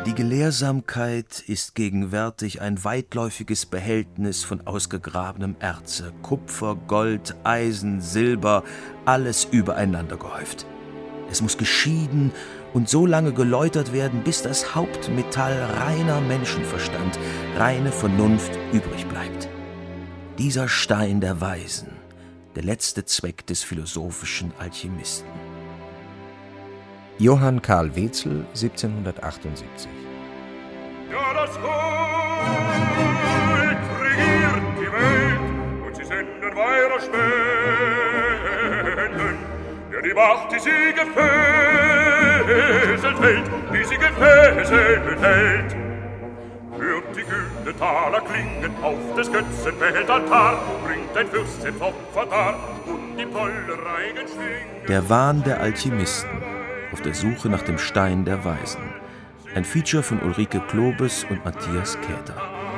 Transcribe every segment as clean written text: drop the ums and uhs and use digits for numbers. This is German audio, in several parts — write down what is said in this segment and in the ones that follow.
Die Gelehrsamkeit ist gegenwärtig ein weitläufiges Behältnis von ausgegrabenem Erze, Kupfer, Gold, Eisen, Silber, alles übereinander gehäuft. Es muss geschieden und so lange geläutert werden, bis das Hauptmetall reiner Menschenverstand, reine Vernunft übrig bleibt. Dieser Stein der Weisen, der letzte Zweck des philosophischen Alchemisten. Johann Karl Wetzel, 1778. Ja, das Volk regiert die Welt und sie senden weiter Spenden. Ja, die Macht, die sie gefesselt hält, Hört die Gütetaler klingen auf des Götzen Weltaltar, bringt ein Fürst sein Opfer dar und die Pollereigen schwingen. Der Wahn der Alchemisten. Auf der Suche nach dem Stein der Weisen. Ein Feature von Ulrike Klobes und Matthias Käther.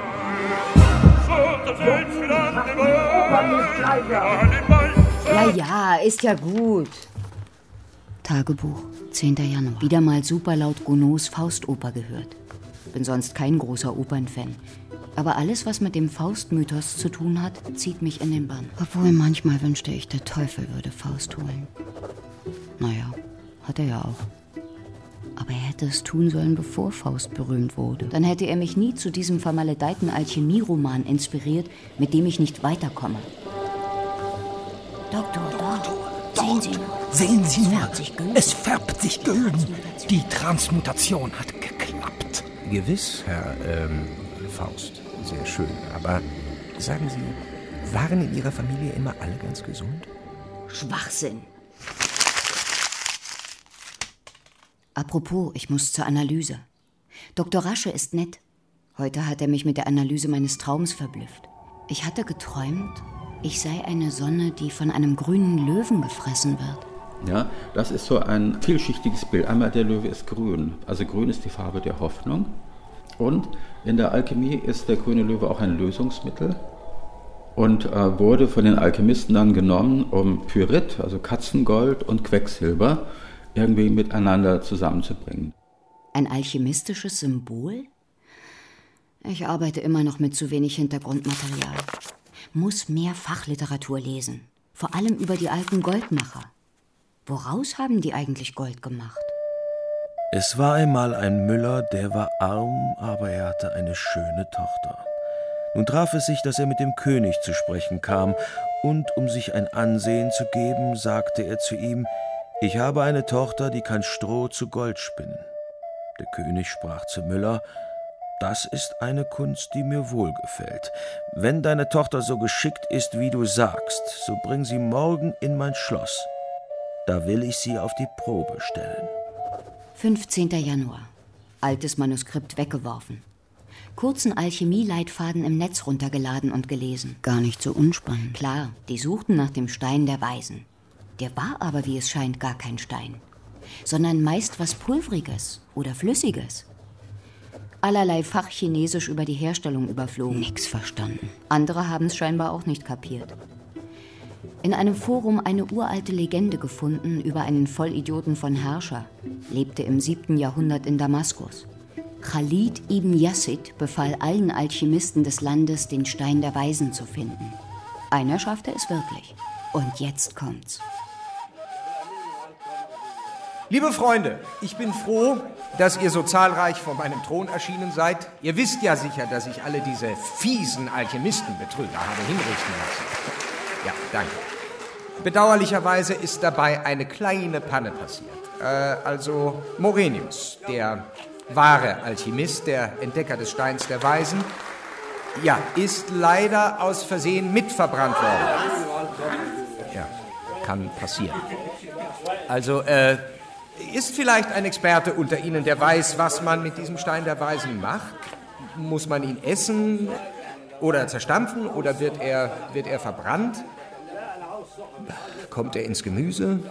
Ja, ist ja gut. Tagebuch, 10. Januar. Wieder mal super laut Gounods Faustoper gehört. Bin sonst kein großer Opernfan. Aber alles, was mit dem Faustmythos zu tun hat, zieht mich in den Bann. Obwohl manchmal wünschte ich, der Teufel würde Faust holen. Naja, hat er ja auch. Aber er hätte es tun sollen, bevor Faust berühmt wurde. Dann hätte er mich nie zu diesem vermaledeiten Alchemieroman inspiriert, mit dem ich nicht weiterkomme. Doktor, sehen Sie nur. Sehen Sie nur, es färbt sich gülden. Die Transmutation hat geklappt. Gewiss, Herr Faust, sehr schön. Aber sagen Sie, waren in Ihrer Familie immer alle ganz gesund? Schwachsinn. Apropos, ich muss zur Analyse. Dr. Rasche ist nett. Heute hat er mich mit der Analyse meines Traums verblüfft. Ich hatte geträumt, ich sei eine Sonne, die von einem grünen Löwen gefressen wird. Ja, das ist so ein vielschichtiges Bild. Einmal der Löwe ist grün. Also grün ist die Farbe der Hoffnung. Und in der Alchemie ist der grüne Löwe auch ein Lösungsmittel und wurde von den Alchemisten dann genommen, um Pyrit, also Katzengold und Quecksilber, irgendwie miteinander zusammenzubringen. Ein alchemistisches Symbol? Ich arbeite immer noch mit zu wenig Hintergrundmaterial. Muss mehr Fachliteratur lesen. Vor allem über die alten Goldmacher. Woraus haben die eigentlich Gold gemacht? Es war einmal ein Müller, der war arm, aber er hatte eine schöne Tochter. Nun traf es sich, dass er mit dem König zu sprechen kam, und um sich ein Ansehen zu geben, sagte er zu ihm: Ich habe eine Tochter, die kann Stroh zu Gold spinnen. Der König sprach zu Müller: Das ist eine Kunst, die mir wohlgefällt. Wenn deine Tochter so geschickt ist, wie du sagst, so bring sie morgen in mein Schloss. Da will ich sie auf die Probe stellen. 15. Januar. Altes Manuskript weggeworfen. Kurzen Alchemieleitfaden im Netz runtergeladen und gelesen. Gar nicht so unspannend. Klar, die suchten nach dem Stein der Weisen. Der war aber, wie es scheint, gar kein Stein, sondern meist was Pulvriges oder Flüssiges. Allerlei Fachchinesisch über die Herstellung überflogen. Nix verstanden. Andere haben es scheinbar auch nicht kapiert. In einem Forum eine uralte Legende gefunden über einen Vollidioten von Herrscher. Lebte im 7. Jahrhundert in Damaskus. Khalid ibn Yazid befahl allen Alchemisten des Landes, den Stein der Weisen zu finden. Einer schaffte es wirklich. Und jetzt kommt's. Liebe Freunde, ich bin froh, dass ihr so zahlreich vor meinem Thron erschienen seid. Ihr wisst ja sicher, dass ich alle diese fiesen Alchemistenbetrüger habe hinrichten lassen. Ja, danke. Bedauerlicherweise ist dabei eine kleine Panne passiert. Also Morenius, der wahre Alchemist, der Entdecker des Steins der Weisen, ja, ist leider aus Versehen mitverbrannt worden. Ja, kann passieren. Also, ist vielleicht ein Experte unter Ihnen, der weiß, was man mit diesem Stein der Weisen macht? Muss man ihn essen oder zerstampfen oder wird er verbrannt? Kommt er ins Gemüse?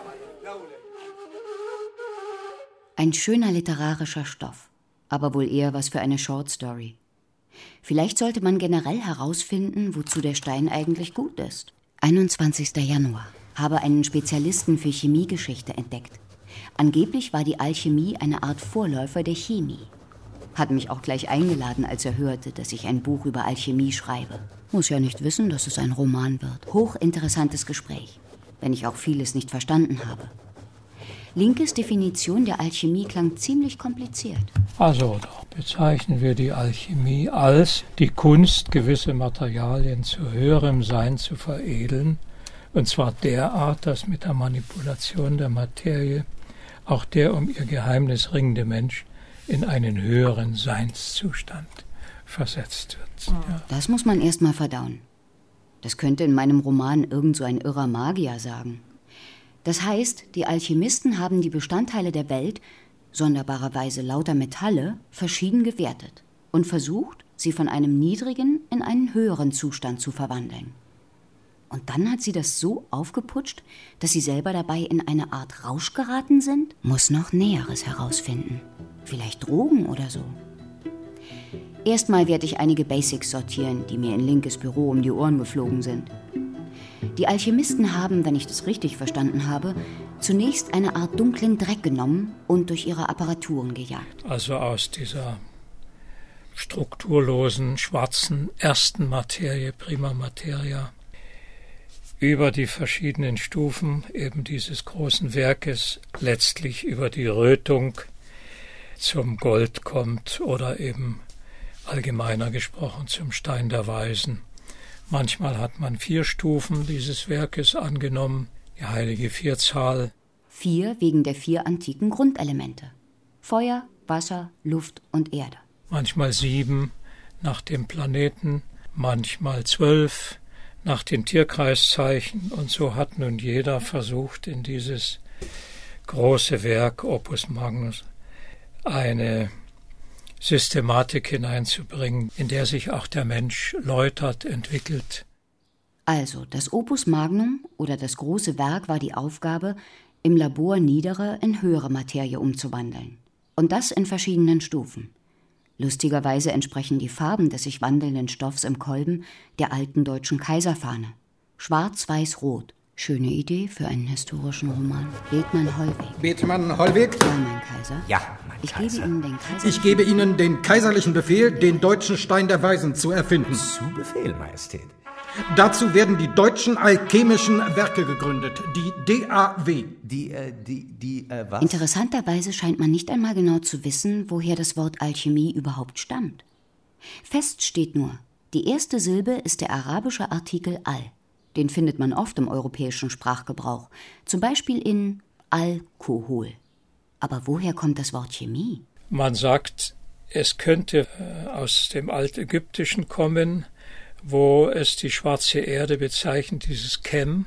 Ein schöner literarischer Stoff, aber wohl eher was für eine Shortstory. Vielleicht sollte man generell herausfinden, wozu der Stein eigentlich gut ist. 21. Januar. Habe einen Spezialisten für Chemiegeschichte entdeckt. Angeblich war die Alchemie eine Art Vorläufer der Chemie. Hat mich auch gleich eingeladen, als er hörte, dass ich ein Buch über Alchemie schreibe. Muss ja nicht wissen, dass es ein Roman wird. Hochinteressantes Gespräch, wenn ich auch vieles nicht verstanden habe. Linkes Definition der Alchemie klang ziemlich kompliziert. Also, da bezeichnen wir die Alchemie als die Kunst, gewisse Materialien zu höherem Sein zu veredeln, und zwar derart, dass mit der Manipulation der Materie auch der um ihr Geheimnis ringende Mensch in einen höheren Seinszustand versetzt wird. Ja. Das muss man erst mal verdauen. Das könnte in meinem Roman irgend so ein irrer Magier sagen. Das heißt, die Alchemisten haben die Bestandteile der Welt, sonderbarerweise lauter Metalle, verschieden gewertet und versucht, sie von einem niedrigen in einen höheren Zustand zu verwandeln. Und dann hat sie das so aufgeputscht, dass sie selber dabei in eine Art Rausch geraten sind? Muss noch Näheres herausfinden. Vielleicht Drogen oder so. Erstmal werde ich einige Basics sortieren, die mir in Linkes Büro um die Ohren geflogen sind. Die Alchemisten haben, wenn ich das richtig verstanden habe, zunächst eine Art dunklen Dreck genommen und durch ihre Apparaturen gejagt. Also aus dieser strukturlosen, schwarzen ersten Materie, Prima Materia, über die verschiedenen Stufen eben dieses großen Werkes, letztlich über die Rötung zum Gold kommt oder eben allgemeiner gesprochen zum Stein der Weisen. Manchmal hat man 4 Stufen dieses Werkes angenommen, die heilige Vierzahl. 4 wegen der 4 antiken Grundelemente. Feuer, Wasser, Luft und Erde. Manchmal 7 nach dem Planeten, manchmal 12 nach den Tierkreiszeichen. Und so hat nun jeder versucht, in dieses große Werk Opus Magnus eine Systematik hineinzubringen, in der sich auch der Mensch läutert, entwickelt. Also, das Opus Magnum oder das große Werk war die Aufgabe, im Labor niedere in höhere Materie umzuwandeln. Und das in verschiedenen Stufen. Lustigerweise entsprechen die Farben des sich wandelnden Stoffs im Kolben der alten deutschen Kaiserfahne. Schwarz-Weiß-Rot. Schöne Idee für einen historischen Roman. Bethmann-Hollweg. Bethmann-Hollweg? Ja, mein Kaiser. Ja, mein Kaiser. Ich gebe Ihnen den kaiserlichen Befehl, den deutschen Stein der Weisen zu erfinden. Zu Befehl, Majestät. Dazu werden die deutschen alchemischen Werke gegründet, die DAW. Was? Interessanterweise scheint man nicht einmal genau zu wissen, woher das Wort Alchemie überhaupt stammt. Fest steht nur, die erste Silbe ist der arabische Artikel Al. Den findet man oft im europäischen Sprachgebrauch, zum Beispiel in Alkohol. Aber woher kommt das Wort Chemie? Man sagt, es könnte aus dem Altägyptischen kommen, wo es die schwarze Erde bezeichnet, dieses Chem.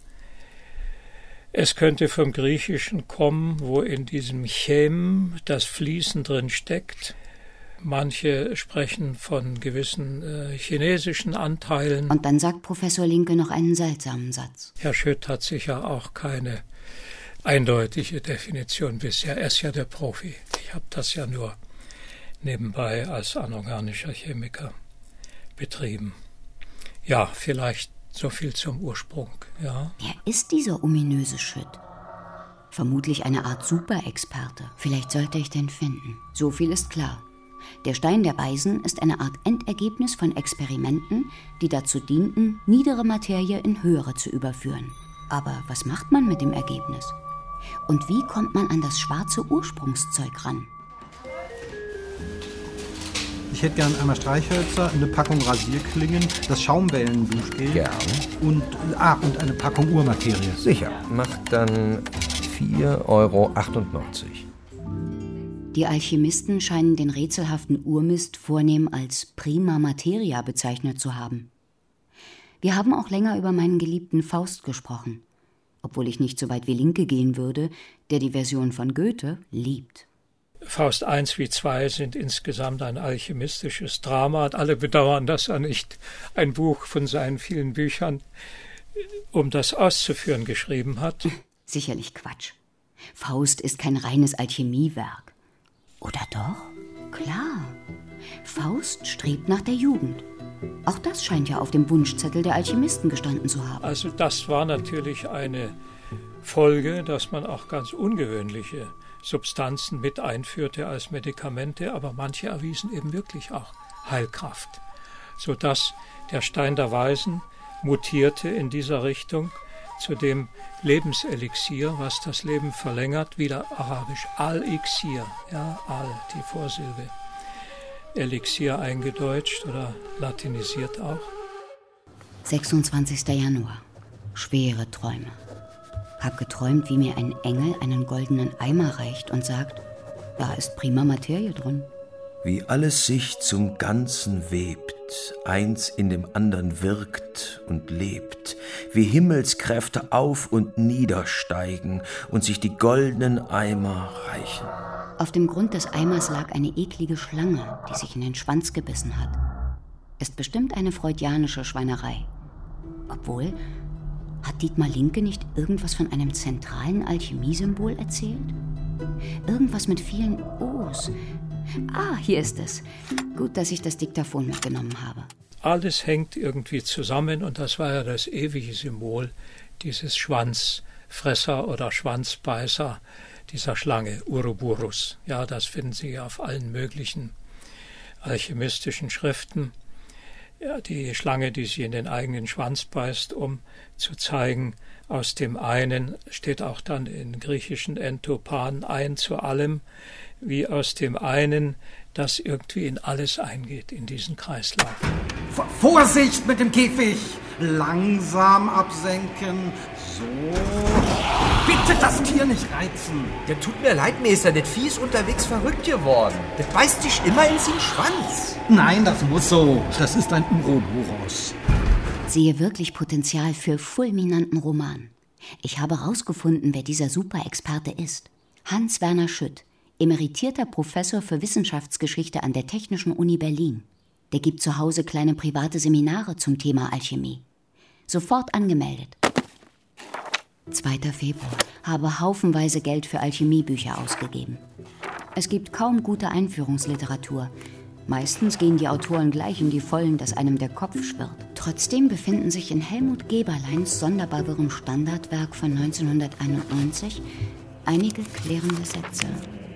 Es könnte vom Griechischen kommen, wo in diesem Chem das Fließen drin steckt. Manche sprechen von gewissen chinesischen Anteilen. Und dann sagt Professor Linke noch einen seltsamen Satz. Herr Schütt hat sicher auch keine eindeutige Definition bisher. Er ist ja der Profi. Ich habe das ja nur nebenbei als anorganischer Chemiker betrieben. Ja, vielleicht so viel zum Ursprung. Ja. Wer ist dieser ominöse Schütt? Vermutlich eine Art Superexperte. Vielleicht sollte ich den finden. So viel ist klar. Der Stein der Weisen ist eine Art Endergebnis von Experimenten, die dazu dienten, niedere Materie in höhere zu überführen. Aber was macht man mit dem Ergebnis? Und wie kommt man an das schwarze Ursprungszeug ran? Ich hätte gern einmal Streichhölzer, eine Packung Rasierklingen, das Schaumwellenduschgel. Gern. Und eine Packung Urmaterie. Sicher. Macht dann 4,98 €. Die Alchemisten scheinen den rätselhaften Urmist vornehm als Prima Materia bezeichnet zu haben. Wir haben auch länger über meinen geliebten Faust gesprochen, obwohl ich nicht so weit wie Linke gehen würde, der die Version von Goethe liebt. Faust I wie II sind insgesamt ein alchemistisches Drama. Und alle bedauern, dass er nicht ein Buch von seinen vielen Büchern, um das auszuführen, geschrieben hat. Sicherlich Quatsch. Faust ist kein reines Alchemiewerk. Oder doch? Klar. Faust strebt nach der Jugend. Auch das scheint ja auf dem Wunschzettel der Alchemisten gestanden zu haben. Also das war natürlich eine Folge, dass man auch ganz ungewöhnliche Substanzen mit einführte als Medikamente, aber manche erwiesen eben wirklich auch Heilkraft, sodass der Stein der Weisen mutierte in dieser Richtung zu dem Lebenselixier, was das Leben verlängert, wieder arabisch Al-Ixir, ja, Al, die Vorsilbe, Elixier eingedeutscht oder latinisiert auch. 26. Januar. Schwere Träume. Hab geträumt, wie mir ein Engel einen goldenen Eimer reicht und sagt, da ist prima Materie drin. Wie alles sich zum Ganzen webt, eins in dem anderen wirkt und lebt, wie Himmelskräfte auf und niedersteigen und sich die goldenen Eimer reichen. Auf dem Grund des Eimers lag eine eklige Schlange, die sich in den Schwanz gebissen hat. Ist bestimmt eine freudianische Schweinerei. Obwohl, hat Dietmar Linke nicht irgendwas von einem zentralen Alchemiesymbol erzählt? Irgendwas mit vielen O's. Ah, hier ist es. Gut, dass ich das Diktaphon mitgenommen habe. Alles hängt irgendwie zusammen und das war ja das ewige Symbol dieses Schwanzfresser oder Schwanzbeißer dieser Schlange, Uroboros. Ja, das finden Sie auf allen möglichen alchemistischen Schriften. Ja, die Schlange, die sie in den eigenen Schwanz beißt, um zu zeigen, aus dem einen, steht auch dann in griechischen Entopan, ein zu allem, wie aus dem einen, das irgendwie in alles eingeht, in diesen Kreislauf. Vorsicht mit dem Käfig! Langsam absenken. So. Bitte das Tier nicht reizen. Der tut mir leid, Meister, das Vieh ist unterwegs verrückt geworden. Das beißt dich immer in den Schwanz. Nein, das muss so. Das ist ein Uroboros. Sehe wirklich Potenzial für fulminanten Roman. Ich habe herausgefunden, wer dieser Superexperte ist. Hans-Werner Schütt, emeritierter Professor für Wissenschaftsgeschichte an der Technischen Uni Berlin. Der gibt zu Hause kleine private Seminare zum Thema Alchemie. Sofort angemeldet. 2. Februar. Habe haufenweise Geld für Alchemiebücher ausgegeben. Es gibt kaum gute Einführungsliteratur. Meistens gehen die Autoren gleich in die Vollen, dass einem der Kopf schwirrt. Trotzdem befinden sich in Helmut Geberleins sonderbar wirrem Standardwerk von 1991 einige klärende Sätze.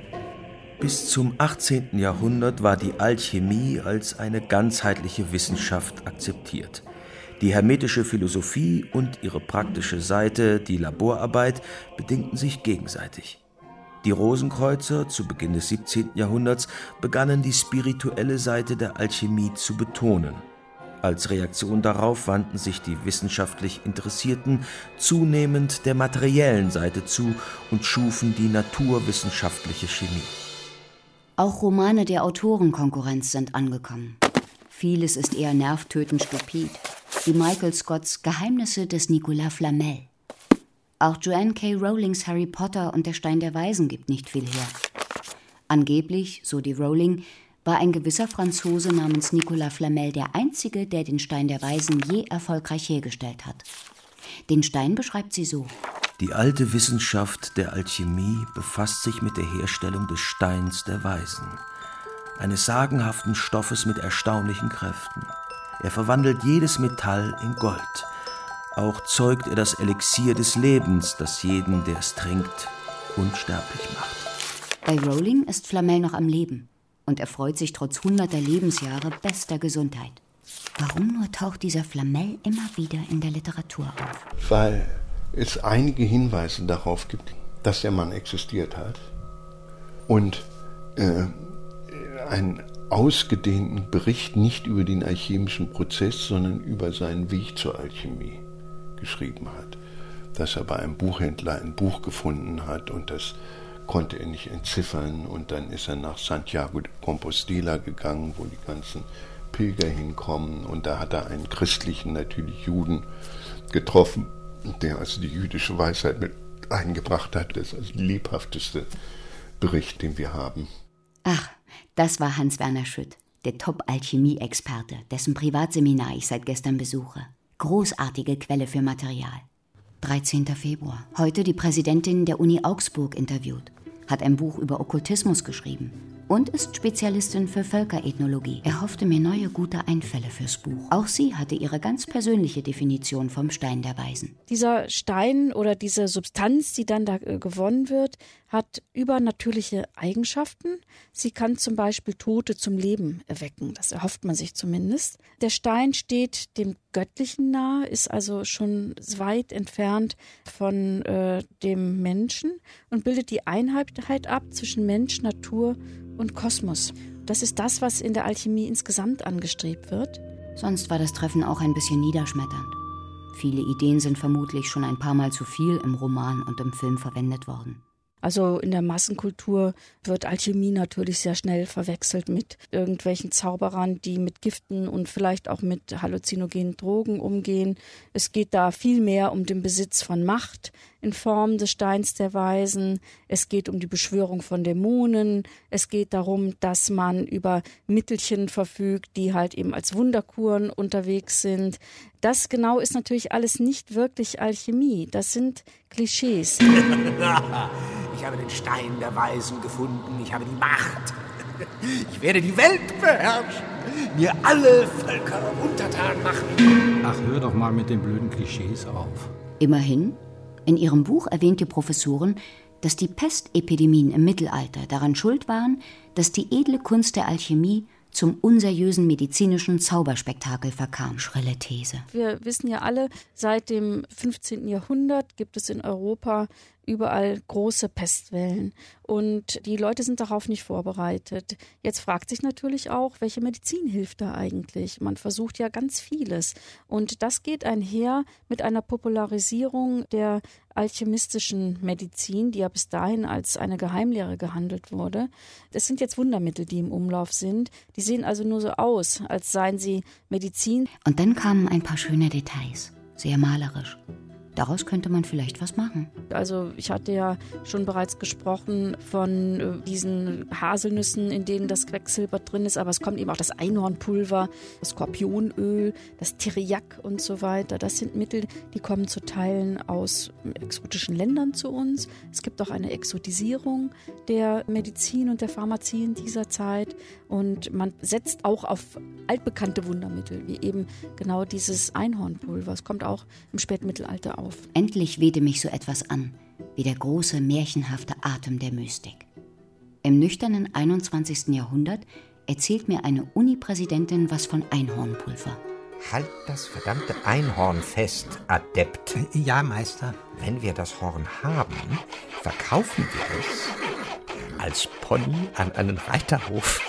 Bis zum 18. Jahrhundert war die Alchemie als eine ganzheitliche Wissenschaft akzeptiert. Die hermetische Philosophie und ihre praktische Seite, die Laborarbeit, bedingten sich gegenseitig. Die Rosenkreuzer zu Beginn des 17. Jahrhunderts begannen die spirituelle Seite der Alchemie zu betonen. Als Reaktion darauf wandten sich die wissenschaftlich Interessierten zunehmend der materiellen Seite zu und schufen die naturwissenschaftliche Chemie. Auch Romane der Autorenkonkurrenz sind angekommen. Vieles ist eher nervtötend stupid, wie Michael Scotts Geheimnisse des Nicolas Flamel. Auch Joanne K. Rowlings Harry Potter und der Stein der Weisen gibt nicht viel her. Angeblich, so die Rowling, war ein gewisser Franzose namens Nicolas Flamel der einzige, der den Stein der Weisen je erfolgreich hergestellt hat. Den Stein beschreibt sie so: Die alte Wissenschaft der Alchemie befasst sich mit der Herstellung des Steins der Weisen, eines sagenhaften Stoffes mit erstaunlichen Kräften. Er verwandelt jedes Metall in Gold. Auch zeugt er das Elixier des Lebens, das jeden, der es trinkt, unsterblich macht. Bei Rowling ist Flamel noch am Leben und erfreut sich trotz hunderter Lebensjahre bester Gesundheit. Warum nur taucht dieser Flamel immer wieder in der Literatur auf? Weil es einige Hinweise darauf gibt, dass der Mann existiert hat und einen ausgedehnten Bericht nicht über den alchemischen Prozess, sondern über seinen Weg zur Alchemie geschrieben hat. Dass er bei einem Buchhändler ein Buch gefunden hat und das konnte er nicht entziffern und dann ist er nach Santiago de Compostela gegangen, wo die ganzen Pilger hinkommen und da hat er einen christlichen, natürlich Juden, getroffen, der also die jüdische Weisheit mit eingebracht hat. Das ist also der lebhafteste Bericht, den wir haben. Ach, das war Hans-Werner Schütt, der Top-Alchemie-Experte, dessen Privatseminar ich seit gestern besuche. Großartige Quelle für Material. 13. Februar. Heute die Präsidentin der Uni Augsburg interviewt. Hat ein Buch über Okkultismus geschrieben. und ist Spezialistin für Völkerethnologie. Er hoffte mir neue, gute Einfälle fürs Buch. Auch sie hatte ihre ganz persönliche Definition vom Stein der Weisen. Dieser Stein oder diese Substanz, die dann da gewonnen wird, hat übernatürliche Eigenschaften. Sie kann zum Beispiel Tote zum Leben erwecken. Das erhofft man sich zumindest. Der Stein steht dem Göttlichen nahe, ist also schon weit entfernt von dem Menschen und bildet die Einheit ab zwischen Mensch, Natur und Kosmos. Das ist das, was in der Alchemie insgesamt angestrebt wird. Sonst war das Treffen auch ein bisschen niederschmetternd. Viele Ideen sind vermutlich schon ein paar Mal zu viel im Roman und im Film verwendet worden. Also in der Massenkultur wird Alchemie natürlich sehr schnell verwechselt mit irgendwelchen Zauberern, die mit Giften und vielleicht auch mit halluzinogenen Drogen umgehen. Es geht da viel mehr um den Besitz von Macht in Form des Steins der Weisen. Es geht um die Beschwörung von Dämonen. Es geht darum, dass man über Mittelchen verfügt, die halt eben als Wunderkuren unterwegs sind. Das genau ist natürlich alles nicht wirklich Alchemie. Das sind Klischees. Ich habe den Stein der Weisen gefunden. Ich habe die Macht. Ich werde die Welt beherrschen. Mir alle Völker untertan machen. Ach, hör doch mal mit den blöden Klischees auf. Immerhin, in ihrem Buch erwähnt die Professorin, dass die Pestepidemien im Mittelalter daran schuld waren, dass die edle Kunst der Alchemie zum unseriösen medizinischen Zauberspektakel verkam. Schrille These. Wir wissen ja alle, seit dem 15. Jahrhundert gibt es in Europa überall große Pestwellen. Und die Leute sind darauf nicht vorbereitet. Jetzt fragt sich natürlich auch, welche Medizin hilft da eigentlich? Man versucht ja ganz vieles. Und das geht einher mit einer Popularisierung der alchemistischen Medizin, die ja bis dahin als eine Geheimlehre gehandelt wurde. Es sind jetzt Wundermittel, die im Umlauf sind. Die sehen also nur so aus, als seien sie Medizin. Und dann kamen ein paar schöne Details, sehr malerisch. Daraus könnte man vielleicht was machen. Also ich hatte ja schon bereits gesprochen von diesen Haselnüssen, in denen das Quecksilber drin ist, aber es kommt eben auch das Einhornpulver, das Skorpionöl, das Theriak und so weiter. Das sind Mittel, die kommen zu Teilen aus exotischen Ländern zu uns. Es gibt auch eine Exotisierung der Medizin und der Pharmazie in dieser Zeit und man setzt auch auf altbekannte Wundermittel, wie eben genau dieses Einhornpulver. Es kommt auch im Spätmittelalter auf. Endlich wehte mich so etwas an, wie der große, märchenhafte Atem der Mystik. Im nüchternen 21. Jahrhundert erzählt mir eine Unipräsidentin was von Einhornpulver. Halt das verdammte Einhorn fest, Adept. Ja, Meister. Wenn wir das Horn haben, verkaufen wir es als Pony an einen Reiterhof.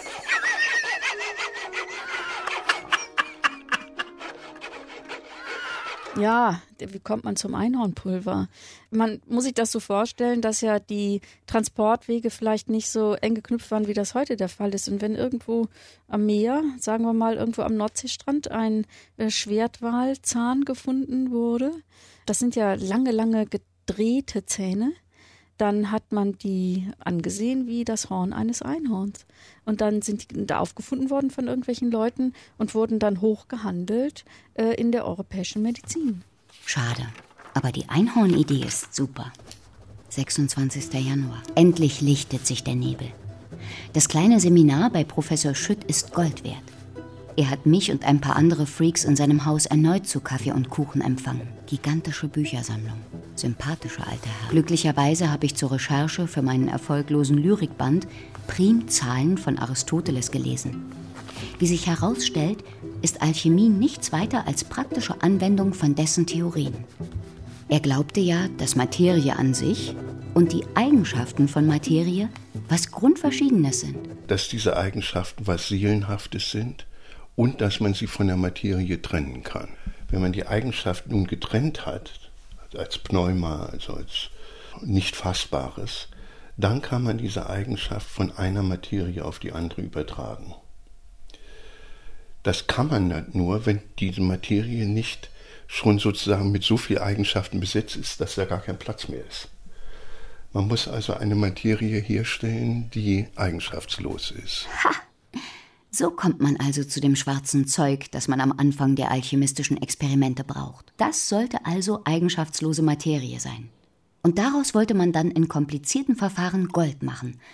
Ja, wie kommt man zum Einhornpulver? Man muss sich das so vorstellen, dass ja die Transportwege vielleicht nicht so eng geknüpft waren, wie das heute der Fall ist. Und wenn irgendwo am Meer, sagen wir mal irgendwo am Nordseestrand, ein Schwertwalzahn gefunden wurde, das sind ja lange, lange gedrehte Zähne, dann hat man die angesehen wie das Horn eines Einhorns. Und dann sind die da aufgefunden worden von irgendwelchen Leuten und wurden dann hochgehandelt in der europäischen Medizin. Schade, aber die Einhornidee ist super. 26. Januar. Endlich lichtet sich der Nebel. Das kleine Seminar bei Professor Schütt ist Gold wert. Er hat mich und ein paar andere Freaks in seinem Haus erneut zu Kaffee und Kuchen empfangen. Gigantische Büchersammlung. Sympathischer alter Herr. Glücklicherweise habe ich zur Recherche für meinen erfolglosen Lyrikband Primzahlen von Aristoteles gelesen. Wie sich herausstellt, ist Alchemie nichts weiter als praktische Anwendung von dessen Theorien. Er glaubte ja, dass Materie an sich und die Eigenschaften von Materie was Grundverschiedenes sind. Dass diese Eigenschaften was Seelenhaftes sind und dass man sie von der Materie trennen kann. Wenn man die Eigenschaft nun getrennt hat, als Pneuma, also als nicht Fassbares, dann kann man diese Eigenschaft von einer Materie auf die andere übertragen. Das kann man nur, wenn diese Materie nicht schon sozusagen mit so vielen Eigenschaften besetzt ist, dass da gar kein Platz mehr ist. Man muss also eine Materie herstellen, die eigenschaftslos ist. Ha! So kommt man also zu dem schwarzen Zeug, das man am Anfang der alchemistischen Experimente braucht. Das sollte also eigenschaftslose Materie sein. Und daraus wollte man dann in komplizierten Verfahren Gold machen,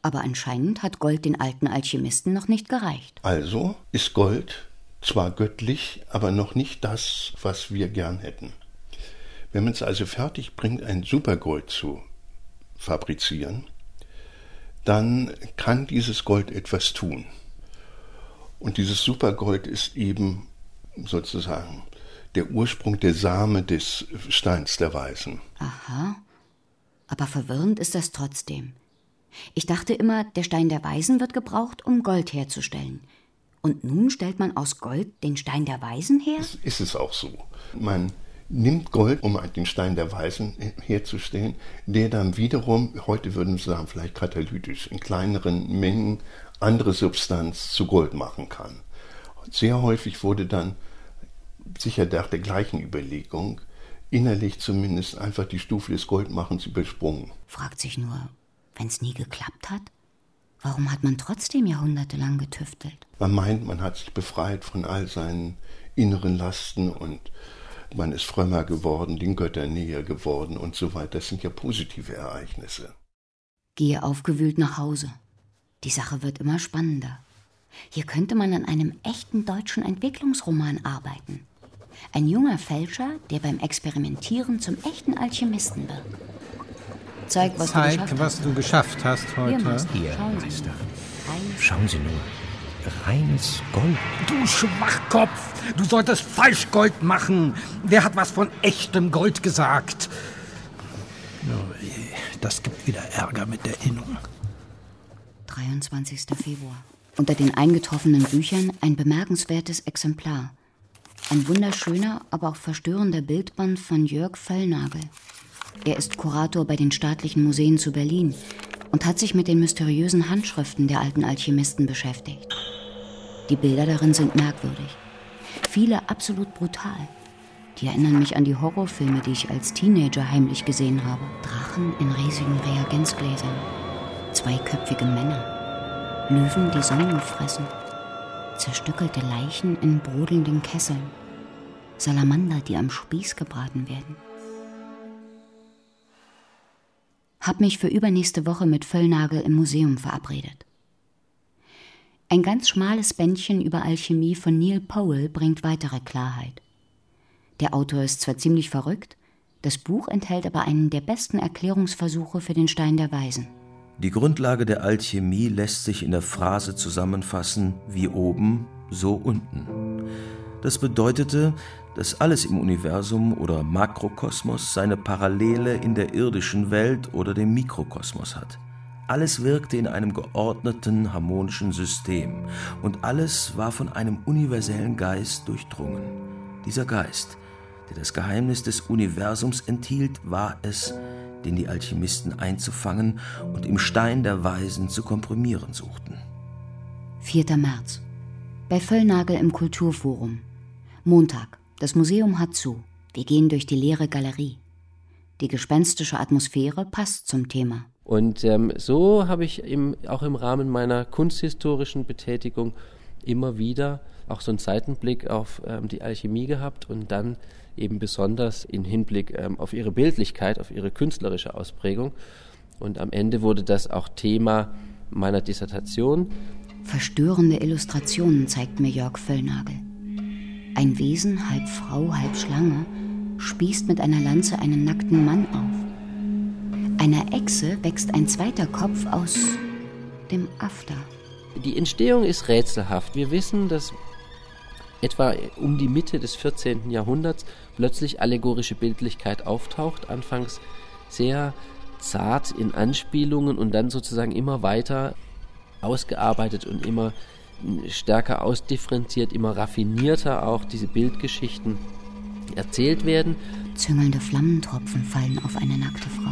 Aber anscheinend hat Gold den alten Alchemisten noch nicht gereicht. Also ist Gold zwar göttlich, aber noch nicht das, was wir gern hätten. Wenn man es also fertig bringt, ein Supergold zu fabrizieren, dann kann dieses Gold etwas tun. Und dieses Supergold ist eben sozusagen der Ursprung, der Same des Steins der Weisen. Aha, aber verwirrend ist das trotzdem. Ich dachte immer, der Stein der Weisen wird gebraucht, um Gold herzustellen. Und nun stellt man aus Gold den Stein der Weisen her? Ist es auch so. Man nimmt Gold, um den Stein der Weisen herzustellen, der dann wiederum, heute würden wir sagen, vielleicht katalytisch, in kleineren Mengen andere Substanz zu Gold machen kann. Sehr häufig wurde dann, sicher nach der gleichen Überlegung, innerlich zumindest einfach die Stufe des Goldmachens übersprungen. Fragt sich nur, wenn es nie geklappt hat? Warum hat man trotzdem jahrhundertelang getüftelt? Man meint, man hat sich befreit von all seinen inneren Lasten und man ist frömmer geworden, den Göttern näher geworden und so weiter. Das sind ja positive Ereignisse. Gehe aufgewühlt nach Hause. Die Sache wird immer spannender. Hier könnte man an einem echten deutschen Entwicklungsroman arbeiten. Ein junger Fälscher, der beim Experimentieren zum echten Alchemisten wird. Zeig, was du geschafft hast heute. Hier, Meister. Schauen Sie nur. Reines Gold. Du Schwachkopf, du solltest Falschgold machen. Wer hat was von echtem Gold gesagt? Das gibt wieder Ärger mit der Innung. 23. Februar. Unter den eingetroffenen Büchern ein bemerkenswertes Exemplar. Ein wunderschöner, aber auch verstörender Bildband von Jörg Völlnagel. Er ist Kurator bei den Staatlichen Museen zu Berlin und hat sich mit den mysteriösen Handschriften der alten Alchemisten beschäftigt. Die Bilder darin sind merkwürdig. Viele absolut brutal. Die erinnern mich an die Horrorfilme, die ich als Teenager heimlich gesehen habe. Drachen in riesigen Reagenzgläsern. Zweiköpfige Männer. Löwen, die Sonnen fressen. Zerstückelte Leichen in brodelnden Kesseln. Salamander, die am Spieß gebraten werden. Hab mich für übernächste Woche mit Völlnagel im Museum verabredet. Ein ganz schmales Bändchen über Alchemie von Neil Powell bringt weitere Klarheit. Der Autor ist zwar ziemlich verrückt, das Buch enthält aber einen der besten Erklärungsversuche für den Stein der Weisen. Die Grundlage der Alchemie lässt sich in der Phrase zusammenfassen, wie oben, so unten. Das bedeutete, dass alles im Universum oder Makrokosmos seine Parallele in der irdischen Welt oder dem Mikrokosmos hat. Alles wirkte in einem geordneten, harmonischen System und alles war von einem universellen Geist durchdrungen. Dieser Geist, der das Geheimnis des Universums enthielt, war es, den die Alchemisten einzufangen und im Stein der Weisen zu komprimieren suchten. 4. März. Bei Völlnagel im Kulturforum. Montag. Das Museum hat zu. Wir gehen durch die leere Galerie. Die gespenstische Atmosphäre passt zum Thema. Und so habe ich auch im Rahmen meiner kunsthistorischen Betätigung immer wieder auch so einen Seitenblick auf die Alchemie gehabt und dann eben besonders im Hinblick auf ihre Bildlichkeit, auf ihre künstlerische Ausprägung. Und am Ende wurde das auch Thema meiner Dissertation. Verstörende Illustrationen zeigt mir Jörg Völlnagel. Ein Wesen, halb Frau, halb Schlange, spießt mit einer Lanze einen nackten Mann auf. Einer Echse wächst ein zweiter Kopf aus dem After. Die Entstehung ist rätselhaft. Wir wissen, dass etwa um die Mitte des 14. Jahrhunderts plötzlich allegorische Bildlichkeit auftaucht, anfangs sehr zart in Anspielungen und dann sozusagen immer weiter ausgearbeitet und immer stärker ausdifferenziert, immer raffinierter auch diese Bildgeschichten erzählt werden. Züngelnde Flammentropfen fallen auf eine nackte Frau.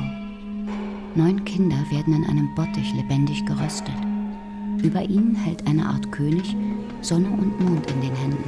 9 Kinder werden in einem Bottich lebendig geröstet. Über ihnen hält eine Art König Sonne und Mond in den Händen.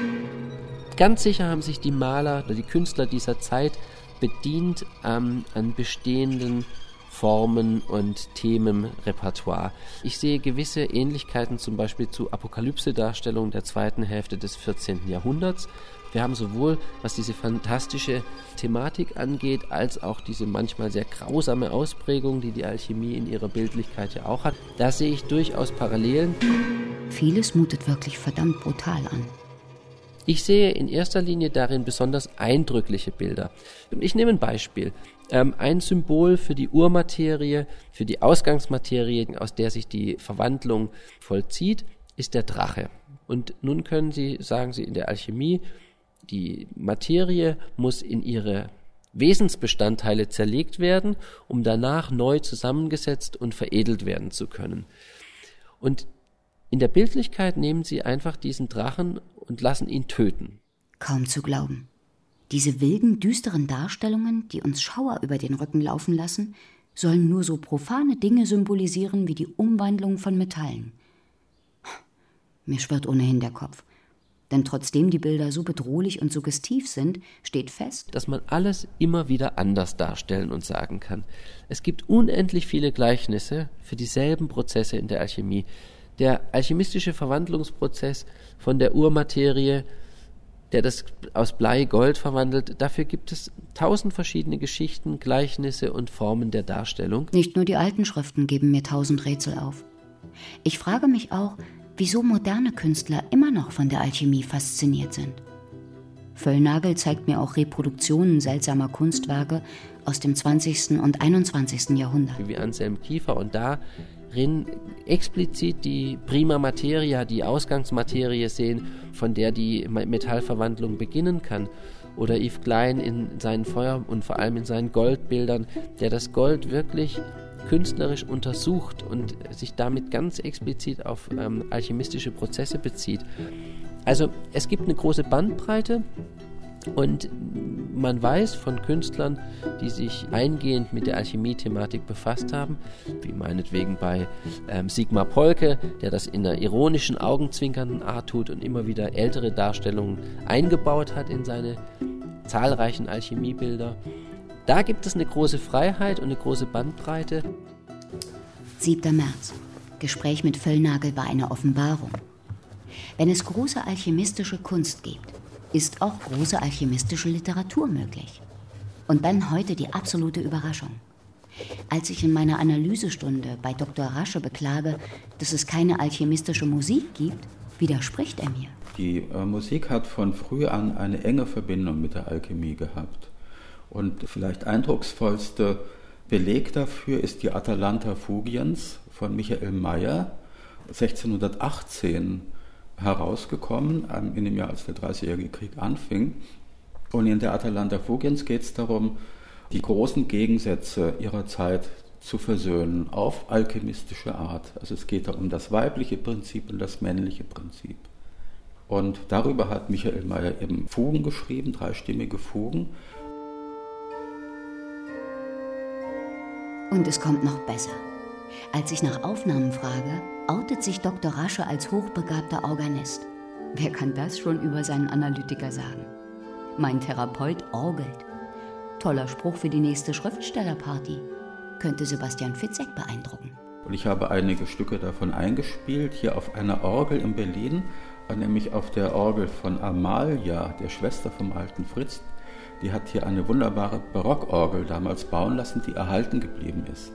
Ganz sicher haben sich die Maler oder die Künstler dieser Zeit bedient an bestehenden Formen und Themenrepertoire. Ich sehe gewisse Ähnlichkeiten zum Beispiel zu Apokalypse-Darstellungen der zweiten Hälfte des 14. Jahrhunderts, Wir haben sowohl, was diese fantastische Thematik angeht, als auch diese manchmal sehr grausame Ausprägung, die die Alchemie in ihrer Bildlichkeit ja auch hat. Da sehe ich durchaus Parallelen. Vieles mutet wirklich verdammt brutal an. Ich sehe in erster Linie darin besonders eindrückliche Bilder. Ich nehme ein Beispiel. Ein Symbol für die Urmaterie, für die Ausgangsmaterie, aus der sich die Verwandlung vollzieht, ist der Drache. Und nun können Sie, sagen Sie in der Alchemie, die Materie muss in ihre Wesensbestandteile zerlegt werden, um danach neu zusammengesetzt und veredelt werden zu können. Und in der Bildlichkeit nehmen Sie einfach diesen Drachen und lassen ihn töten. Kaum zu glauben. Diese wilden, düsteren Darstellungen, die uns Schauer über den Rücken laufen lassen, sollen nur so profane Dinge symbolisieren wie die Umwandlung von Metallen. Mir schwirrt ohnehin der Kopf. Denn trotzdem die Bilder so bedrohlich und suggestiv sind, steht fest, dass man alles immer wieder anders darstellen und sagen kann. Es gibt unendlich viele Gleichnisse für dieselben Prozesse in der Alchemie. Der alchemistische Verwandlungsprozess von der Urmaterie, der das aus Blei Gold verwandelt, dafür gibt es 1000 verschiedene Geschichten, Gleichnisse und Formen der Darstellung. Nicht nur die alten Schriften geben mir 1000 Rätsel auf. Ich frage mich auch, wieso moderne Künstler immer noch von der Alchemie fasziniert sind. Völlnagel zeigt mir auch Reproduktionen seltsamer Kunstwerke aus dem 20. und 21. Jahrhundert. Wie Anselm Kiefer und darin explizit die Prima Materia, die Ausgangsmaterie sehen, von der die Metallverwandlung beginnen kann. Oder Yves Klein in seinen Feuer- und vor allem in seinen Goldbildern, der das Gold wirklich künstlerisch untersucht und sich damit ganz explizit auf alchemistische Prozesse bezieht. Also es gibt eine große Bandbreite und man weiß von Künstlern, die sich eingehend mit der Alchemie-Thematik befasst haben, wie meinetwegen bei Sigmar Polke, der das in einer ironischen, augenzwinkernden Art tut und immer wieder ältere Darstellungen eingebaut hat in seine zahlreichen Alchemiebilder. Da gibt es eine große Freiheit und eine große Bandbreite. 7. März. Gespräch mit Völlnagel war eine Offenbarung. Wenn es große alchemistische Kunst gibt, ist auch große alchemistische Literatur möglich. Und dann heute die absolute Überraschung. Als ich in meiner Analysestunde bei Dr. Rasche beklage, dass es keine alchemistische Musik gibt, widerspricht er mir. Die Musik hat von früh an eine enge Verbindung mit der Alchemie gehabt. Und vielleicht eindrucksvollste Beleg dafür ist die Atalanta Fugiens von Michael Mayer, 1618 herausgekommen, in dem Jahr, als der Dreißigjährige Krieg anfing. Und in der Atalanta Fugiens geht es darum, die großen Gegensätze ihrer Zeit zu versöhnen auf alchemistische Art. Also es geht da um das weibliche Prinzip und das männliche Prinzip. Und darüber hat Michael Mayer eben Fugen geschrieben, dreistimmige Fugen. Und es kommt noch besser. Als ich nach Aufnahmen frage, outet sich Dr. Rasche als hochbegabter Organist. Wer kann das schon über seinen Analytiker sagen? Mein Therapeut orgelt. Toller Spruch für die nächste Schriftstellerparty. Könnte Sebastian Fitzek beeindrucken. Und ich habe einige Stücke davon eingespielt, hier auf einer Orgel in Berlin, nämlich auf der Orgel von Amalia, der Schwester vom alten Fritz. Die hat hier eine wunderbare Barockorgel damals bauen lassen, die erhalten geblieben ist.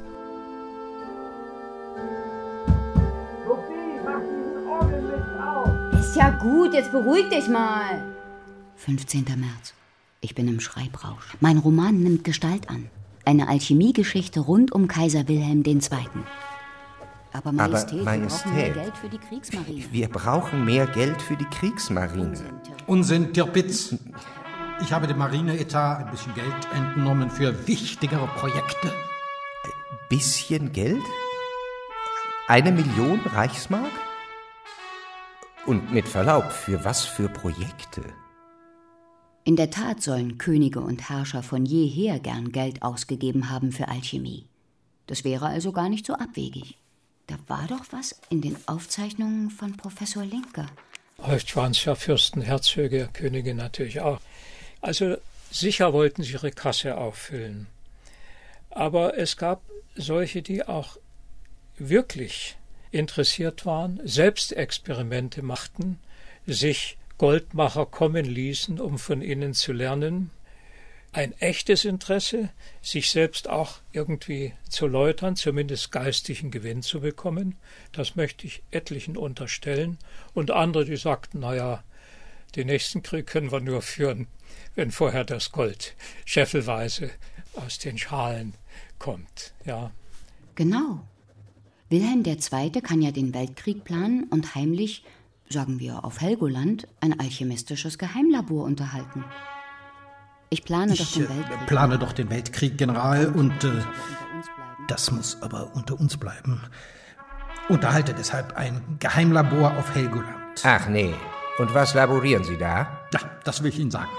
Sophie, mach diesen Orgelmist auf! Ist ja gut, jetzt beruhig dich mal. 15. März. Ich bin im Schreibrausch. Mein Roman nimmt Gestalt an. Eine Alchemiegeschichte rund um Kaiser Wilhelm II. Aber Majestät, wir brauchen mehr Geld für die Kriegsmarine. Wir brauchen mehr Geld für die Kriegsmarine. Unsinn, Tirpitz. Ich habe dem Marineetat ein bisschen Geld entnommen für wichtigere Projekte. Bisschen Geld? 1 Million Reichsmark? Und mit Verlaub, für was für Projekte? In der Tat sollen Könige und Herrscher von jeher gern Geld ausgegeben haben für Alchemie. Das wäre also gar nicht so abwegig. Da war doch was in den Aufzeichnungen von Professor Linke. Häufig waren es ja Fürsten, Herzöge, Könige natürlich auch. Also sicher wollten sie ihre Kasse auffüllen. Aber es gab solche, die auch wirklich interessiert waren, selbst Experimente machten, sich Goldmacher kommen ließen, um von ihnen zu lernen. Ein echtes Interesse, sich selbst auch irgendwie zu läutern, zumindest geistigen Gewinn zu bekommen. Das möchte ich etlichen unterstellen. Und andere, die sagten, naja, den nächsten Krieg können wir nur führen, wenn vorher das Gold scheffelweise aus den Schalen kommt. Ja. Genau. Wilhelm II. Kann ja den Weltkrieg planen und heimlich, sagen wir auf Helgoland, ein alchemistisches Geheimlabor unterhalten. Ich plane doch den Weltkrieg, General, und das muss aber unter uns bleiben. Unterhalte deshalb ein Geheimlabor auf Helgoland. Ach nee. Und was laborieren Sie da? Ja, das will ich Ihnen sagen.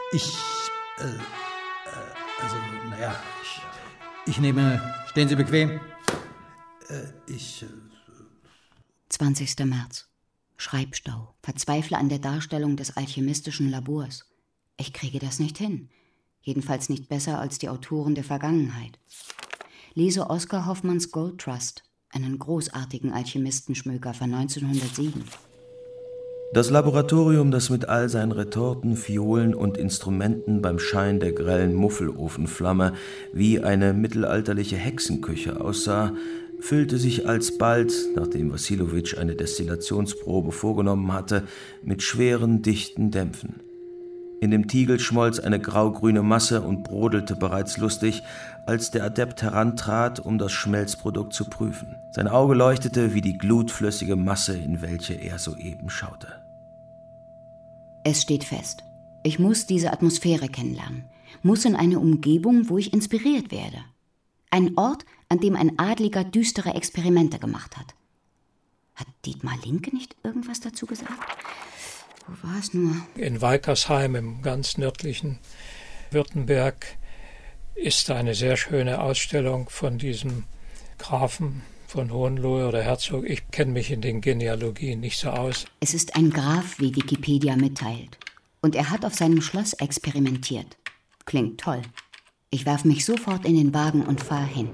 Ich nehme, stehen Sie bequem, 20. März. Schreibstau. Verzweifle an der Darstellung des alchemistischen Labors. Ich kriege das nicht hin. Jedenfalls nicht besser als die Autoren der Vergangenheit. Lese Oskar Hoffmanns Gold Trust, einen großartigen Alchemistenschmöker von 1907. Das Laboratorium, das mit all seinen Retorten, Fiolen und Instrumenten beim Schein der grellen Muffelofenflamme wie eine mittelalterliche Hexenküche aussah, füllte sich alsbald, nachdem Wassilowitsch eine Destillationsprobe vorgenommen hatte, mit schweren, dichten Dämpfen. In dem Tiegel schmolz eine graugrüne Masse und brodelte bereits lustig, als der Adept herantrat, um das Schmelzprodukt zu prüfen. Sein Auge leuchtete wie die glutflüssige Masse, in welche er soeben schaute. Es steht fest. Ich muss diese Atmosphäre kennenlernen, muss in eine Umgebung, wo ich inspiriert werde. Ein Ort, an dem ein Adliger düstere Experimente gemacht hat. Hat Dietmar Linke nicht irgendwas dazu gesagt? Wo war es nur? In Weikersheim im ganz nördlichen Württemberg ist eine sehr schöne Ausstellung von diesem Grafen von Hohenlohe oder Herzog. Ich kenne mich in den Genealogien nicht so aus. Es ist ein Graf, wie Wikipedia mitteilt. Und er hat auf seinem Schloss experimentiert. Klingt toll. Ich werfe mich sofort in den Wagen und fahre hin.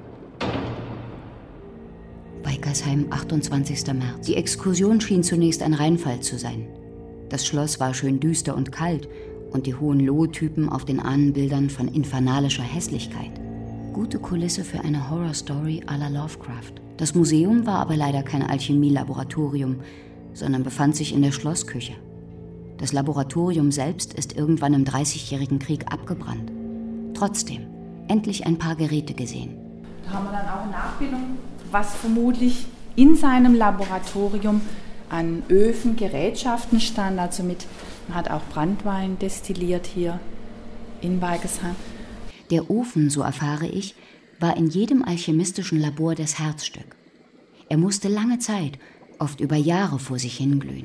Weikersheim, 28. März. Die Exkursion schien zunächst ein Reinfall zu sein. Das Schloss war schön düster und kalt und die Hohenlohe-Typen auf den Ahnenbildern von infernalischer Hässlichkeit. Gute Kulisse für eine Horrorstory à la Lovecraft. Das Museum war aber leider kein Alchemielaboratorium, sondern befand sich in der Schlossküche. Das Laboratorium selbst ist irgendwann im 30-jährigen Krieg abgebrannt. Trotzdem, endlich ein paar Geräte gesehen. Da haben wir dann auch eine Nachbildung, was vermutlich in seinem Laboratorium an Öfen, Gerätschaften stand. Also man hat auch Branntwein destilliert hier in Weikersheim. Der Ofen, so erfahre ich, war in jedem alchemistischen Labor das Herzstück. Er musste lange Zeit, oft über Jahre vor sich hinglühen.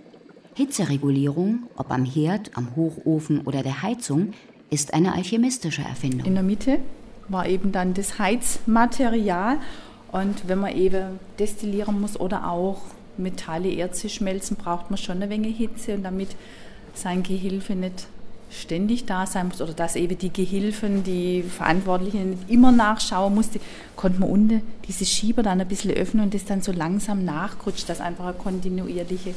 Hitzeregulierung, ob am Herd, am Hochofen oder der Heizung, ist eine alchemistische Erfindung. In der Mitte war eben dann das Heizmaterial. Und wenn man eben destillieren muss oder auch Metalle, Erze schmelzen, braucht man schon eine Menge Hitze. Und damit sein Gehilfe nicht ständig da sein muss oder dass eben die Gehilfen, die Verantwortlichen nicht immer nachschauen musste, konnte man unten diese Schieber dann ein bisschen öffnen und das dann so langsam nachrutscht, dass einfach eine kontinuierliche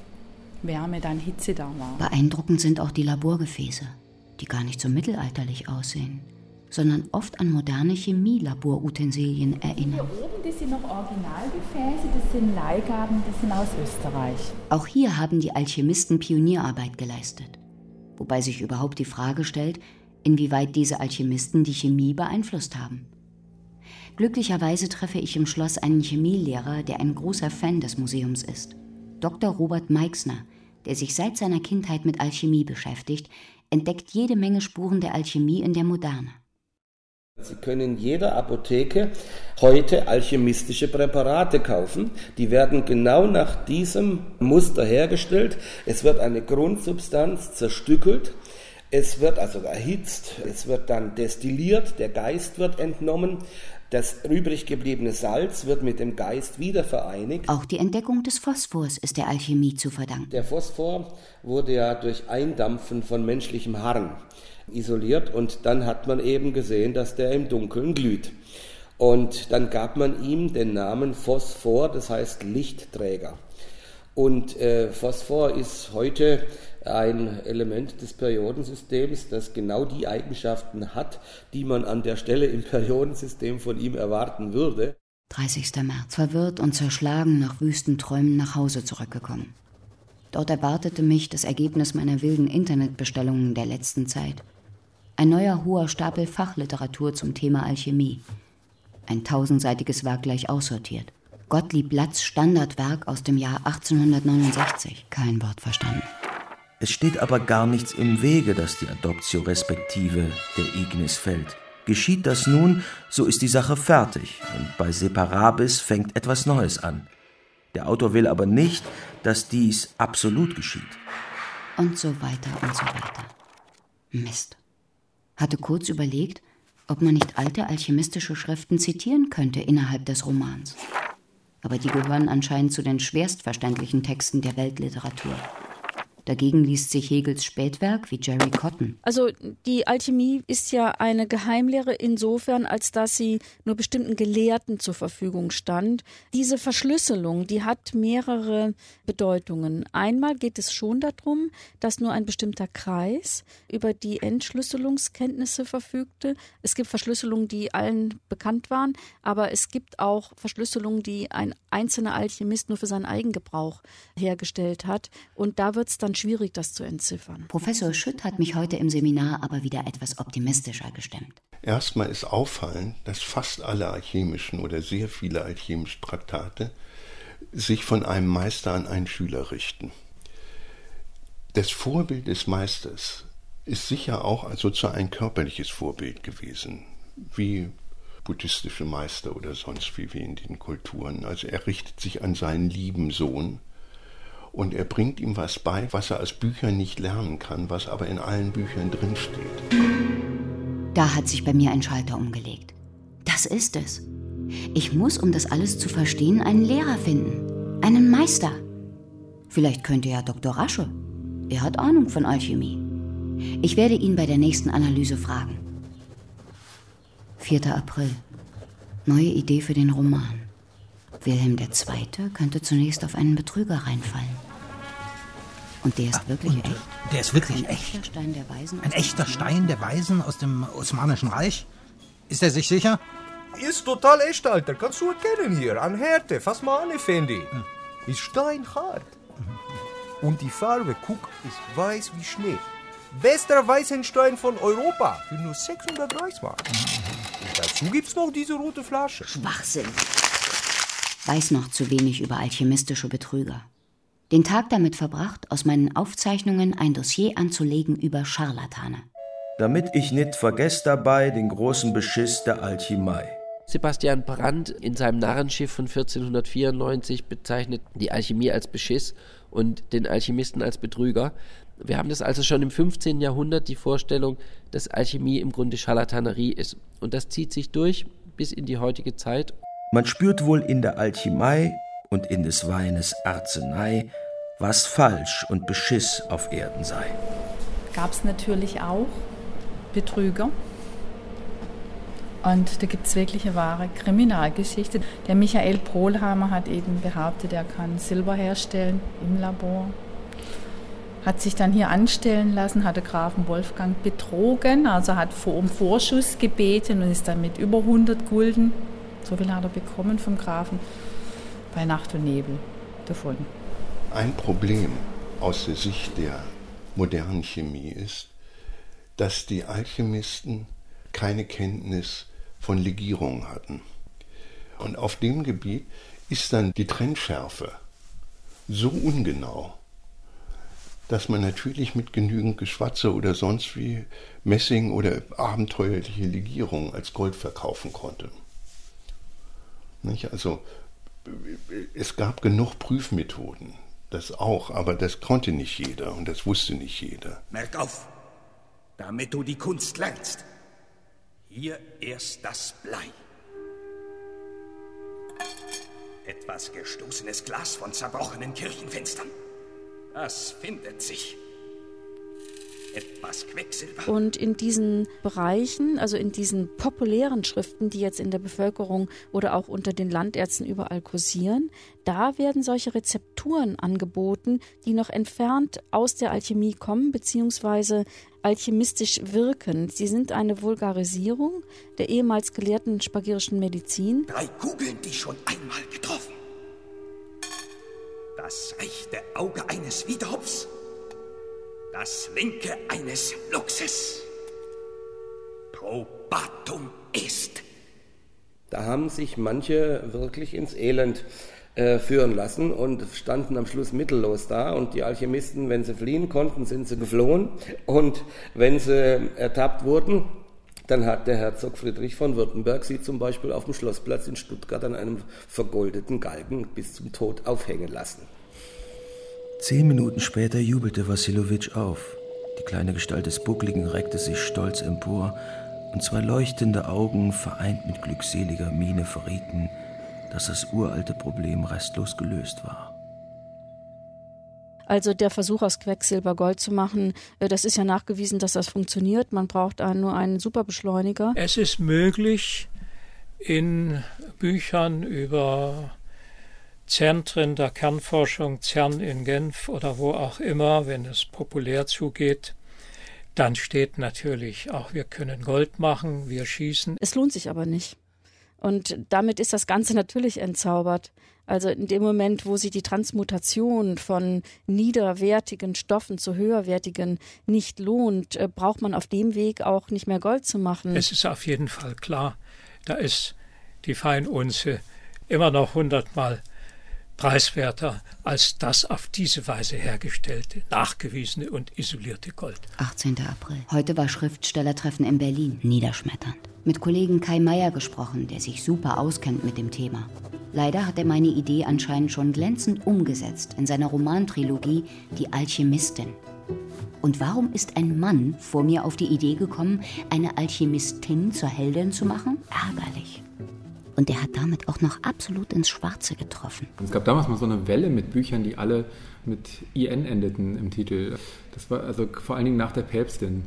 Wärme, dann Hitze da war. Beeindruckend sind auch die Laborgefäße, die gar nicht so mittelalterlich aussehen, sondern oft an moderne Chemielaborutensilien erinnern. Hier oben, das sind noch Originalgefäße, das sind Leihgaben, das sind aus Österreich. Auch hier haben die Alchemisten Pionierarbeit geleistet. Wobei sich überhaupt die Frage stellt, inwieweit diese Alchemisten die Chemie beeinflusst haben. Glücklicherweise treffe ich im Schloss einen Chemielehrer, der ein großer Fan des Museums ist. Dr. Robert Meixner, der sich seit seiner Kindheit mit Alchemie beschäftigt, entdeckt jede Menge Spuren der Alchemie in der Moderne. Sie können in jeder Apotheke heute alchemistische Präparate kaufen. Die werden genau nach diesem Muster hergestellt. Es wird eine Grundsubstanz zerstückelt, es wird also erhitzt, es wird dann destilliert, der Geist wird entnommen, das übrig gebliebene Salz wird mit dem Geist wieder vereinigt. Auch die Entdeckung des Phosphors ist der Alchemie zu verdanken. Der Phosphor wurde ja durch Eindampfen von menschlichem Harn isoliert und dann hat man eben gesehen, dass der im Dunkeln glüht. Und dann gab man ihm den Namen Phosphor, das heißt Lichtträger. Und Phosphor ist heute ein Element des Periodensystems, das genau die Eigenschaften hat, die man an der Stelle im Periodensystem von ihm erwarten würde. 30. März. Verwirrt und zerschlagen nach wüsten Träumen nach Hause zurückgekommen. Dort erwartete mich das Ergebnis meiner wilden Internetbestellungen der letzten Zeit. Ein neuer hoher Stapel Fachliteratur zum Thema Alchemie. Ein 1000-seitiges Werk gleich aussortiert. Gottlieb Latz' Standardwerk aus dem Jahr 1869. Kein Wort verstanden. Es steht aber gar nichts im Wege, dass die Adoptio respektive der Ignis fällt. Geschieht das nun, so ist die Sache fertig und bei Separabis fängt etwas Neues an. Der Autor will aber nicht, dass dies absolut geschieht. Und so weiter und so weiter. Mist. Hatte kurz überlegt, ob man nicht alte alchemistische Schriften zitieren könnte innerhalb des Romans. Aber die gehören anscheinend zu den schwerstverständlichen Texten der Weltliteratur. Dagegen liest sich Hegels Spätwerk wie Jerry Cotton. Also die Alchemie ist ja eine Geheimlehre insofern, als dass sie nur bestimmten Gelehrten zur Verfügung stand. Diese Verschlüsselung, die hat mehrere Bedeutungen. Einmal geht es schon darum, dass nur ein bestimmter Kreis über die Entschlüsselungskenntnisse verfügte. Es gibt Verschlüsselungen, die allen bekannt waren, aber es gibt auch Verschlüsselungen, die ein einzelner Alchemist nur für seinen Eigengebrauch hergestellt hat. Und da wird es dann schwierig, das zu entziffern. Professor Schütt hat mich heute im Seminar aber wieder etwas optimistischer gestimmt. Erstmal ist auffallend, dass fast alle alchemischen oder sehr viele alchemische Traktate sich von einem Meister an einen Schüler richten. Das Vorbild des Meisters ist sicher auch sozusagen ein körperliches Vorbild gewesen, wie buddhistische Meister oder sonst wie in den Kulturen. Also er richtet sich an seinen lieben Sohn und er bringt ihm was bei, was er aus Büchern nicht lernen kann, was aber in allen Büchern drinsteht. Da hat sich bei mir ein Schalter umgelegt. Das ist es. Ich muss, um das alles zu verstehen, einen Lehrer finden. Einen Meister. Vielleicht könnte ja Dr. Rasche. Er hat Ahnung von Alchemie. Ich werde ihn bei der nächsten Analyse fragen. 4. April. Neue Idee für den Roman. Wilhelm II. Könnte zunächst auf einen Betrüger reinfallen. Und der ist wirklich echt? Der ist wirklich echt? Ein echter Stein der Weisen? Ein echter Stein der Weisen aus dem Osmanischen Reich? Ist er sich sicher? Ist total echt, Alter. Kannst du erkennen hier. An Härte. Fass mal an, Effendi. Ist steinhart. Und die Farbe, guck, ist weiß wie Schnee. Bester Weißenstein von Europa. Für nur 600 Reichsmark. Und dazu gibt's noch diese rote Flasche. Schwachsinn. Weiß noch zu wenig über alchemistische Betrüger. Den Tag damit verbracht, aus meinen Aufzeichnungen ein Dossier anzulegen über Scharlatane. Damit ich nicht vergesse dabei den großen Beschiss der Alchemie. Sebastian Brandt in seinem Narrenschiff von 1494 bezeichnet die Alchemie als Beschiss und den Alchemisten als Betrüger. Wir haben das also schon im 15. Jahrhundert, die Vorstellung, dass Alchemie im Grunde Scharlatanerie ist. Und das zieht sich durch bis in die heutige Zeit. Man spürt wohl in der Alchemie und in des Weines Arznei, was falsch und Beschiss auf Erden sei. Gab es natürlich auch Betrüger. Und da gibt es wirklich eine wahre Kriminalgeschichte. Der Michael Pohlhammer hat eben behauptet, er kann Silber herstellen im Labor. Hat sich dann hier anstellen lassen, hat den Grafen Wolfgang betrogen, also hat um Vorschuss gebeten und ist dann mit über 100 Gulden, so viel hat er bekommen vom Grafen, bei Nacht und Nebel davon. Ein Problem aus der Sicht der modernen Chemie ist, dass die Alchemisten keine Kenntnis von Legierung hatten. Und auf dem Gebiet ist dann die Trennschärfe so ungenau, dass man natürlich mit genügend Geschwatze oder sonst wie Messing oder abenteuerliche Legierung als Gold verkaufen konnte. Nicht? Also es gab genug Prüfmethoden, das auch, aber das konnte nicht jeder und das wusste nicht jeder. Merk auf, damit du die Kunst lernst. Hier erst das Blei. Etwas gestoßenes Glas von zerbrochenen Kirchenfenstern. Das findet sich. etwas Quecksilber. Und in diesen Bereichen, also in diesen populären Schriften, die jetzt in der Bevölkerung oder auch unter den Landärzten überall kursieren, da werden solche Rezepturen angeboten, die noch entfernt aus der Alchemie kommen, beziehungsweise alchemistisch wirken. Sie sind eine Vulgarisierung der ehemals gelehrten spagirischen Medizin. 3 Kugeln, die schon einmal getroffen. Das rechte Auge eines Wiedehopfs. Das linke eines Luchses. Probatum est. Da haben sich manche wirklich ins Elend führen lassen und standen am Schluss mittellos da. Und die Alchemisten, wenn sie fliehen konnten, sind sie geflohen. Und wenn sie ertappt wurden, dann hat der Herzog Friedrich von Württemberg sie zum Beispiel auf dem Schlossplatz in Stuttgart an einem vergoldeten Galgen bis zum Tod aufhängen lassen. 10 Minuten später jubelte Wassilowitsch auf. Die kleine Gestalt des Buckligen reckte sich stolz empor, und 2 leuchtende Augen, vereint mit glückseliger Miene, verrieten, dass das uralte Problem restlos gelöst war. Also der Versuch, aus Quecksilber Gold zu machen, das ist ja nachgewiesen, dass das funktioniert. Man braucht nur einen Superbeschleuniger. Es ist möglich, in Büchern über Zentren der Kernforschung, CERN in Genf oder wo auch immer, wenn es populär zugeht, dann steht natürlich auch, wir können Gold machen, wir schießen. Es lohnt sich aber nicht. Und damit ist das Ganze natürlich entzaubert. Also in dem Moment, wo sich die Transmutation von niederwertigen Stoffen zu höherwertigen nicht lohnt, braucht man auf dem Weg auch nicht mehr Gold zu machen. Es ist auf jeden Fall klar, da ist die Feinunze immer noch 100-mal preiswerter als das auf diese Weise hergestellte, nachgewiesene und isolierte Gold. 18. April. Heute war Schriftstellertreffen in Berlin. Niederschmetternd. Mit Kollegen Kai Meier gesprochen, der sich super auskennt mit dem Thema. Leider hat er meine Idee anscheinend schon glänzend umgesetzt in seiner Romantrilogie Die Alchemistin. Und warum ist ein Mann vor mir auf die Idee gekommen, eine Alchemistin zur Heldin zu machen? Ärgerlich. Und er hat damit auch noch absolut ins Schwarze getroffen. Es gab damals mal so eine Welle mit Büchern, die alle mit IN endeten im Titel. Das war also vor allen Dingen nach der Päpstin.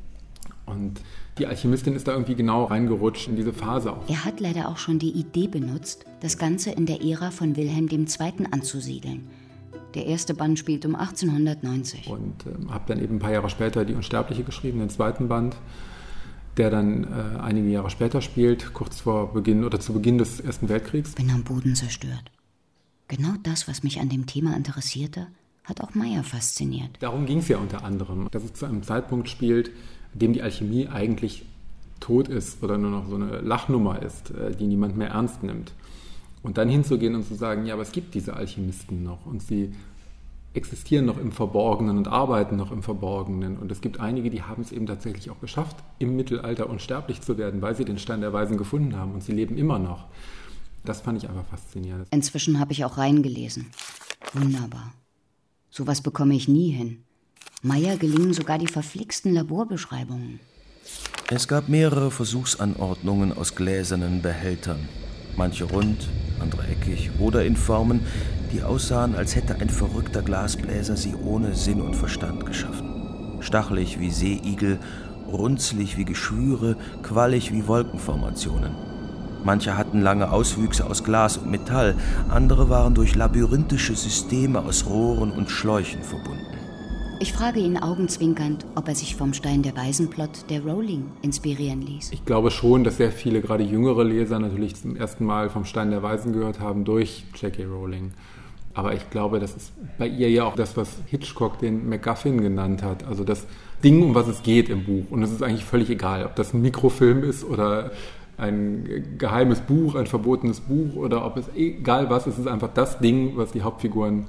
Und die Alchemistin ist da irgendwie genau reingerutscht in diese Phase auch. Er hat leider auch schon die Idee benutzt, das Ganze in der Ära von Wilhelm II. Anzusiedeln. Der erste Band spielt um 1890. Und habe dann eben ein paar Jahre später Die Unsterbliche geschrieben, den zweiten Band, der dann einige Jahre später spielt, kurz vor Beginn oder zu Beginn des Ersten Weltkriegs. Bin am Boden zerstört. Genau das, was mich an dem Thema interessierte, hat auch Meier fasziniert. Darum ging es ja unter anderem, dass es zu einem Zeitpunkt spielt, in dem die Alchemie eigentlich tot ist oder nur noch so eine Lachnummer ist, die niemand mehr ernst nimmt. Und dann hinzugehen und zu sagen, ja, aber es gibt diese Alchemisten noch und sie existieren noch im Verborgenen und arbeiten noch im Verborgenen. Und es gibt einige, die haben es eben tatsächlich auch geschafft, im Mittelalter unsterblich zu werden, weil sie den Stein der Weisen gefunden haben und sie leben immer noch. Das fand ich einfach faszinierend. Inzwischen habe ich auch reingelesen. Wunderbar. Sowas bekomme ich nie hin. Meier gelingen sogar die verflixten Laborbeschreibungen. Es gab mehrere Versuchsanordnungen aus gläsernen Behältern. Manche rund, andere eckig oder in Formen, die aussahen, als hätte ein verrückter Glasbläser sie ohne Sinn und Verstand geschaffen. Stachelig wie Seeigel, runzlig wie Geschwüre, quallig wie Wolkenformationen. Manche hatten lange Auswüchse aus Glas und Metall, andere waren durch labyrinthische Systeme aus Rohren und Schläuchen verbunden. Ich frage ihn augenzwinkernd, ob er sich vom Stein der Weisen-Plot der Rowling inspirieren ließ. Ich glaube schon, dass sehr viele, gerade jüngere Leser, natürlich zum ersten Mal vom Stein der Weisen gehört haben durch J.K. Rowling. Aber ich glaube, das ist bei ihr ja auch das, was Hitchcock den MacGuffin genannt hat. Also das Ding, um was es geht im Buch. Und es ist eigentlich völlig egal, ob das ein Mikrofilm ist oder ein geheimes Buch, ein verbotenes Buch oder ob es egal was, es ist einfach das Ding, was die Hauptfiguren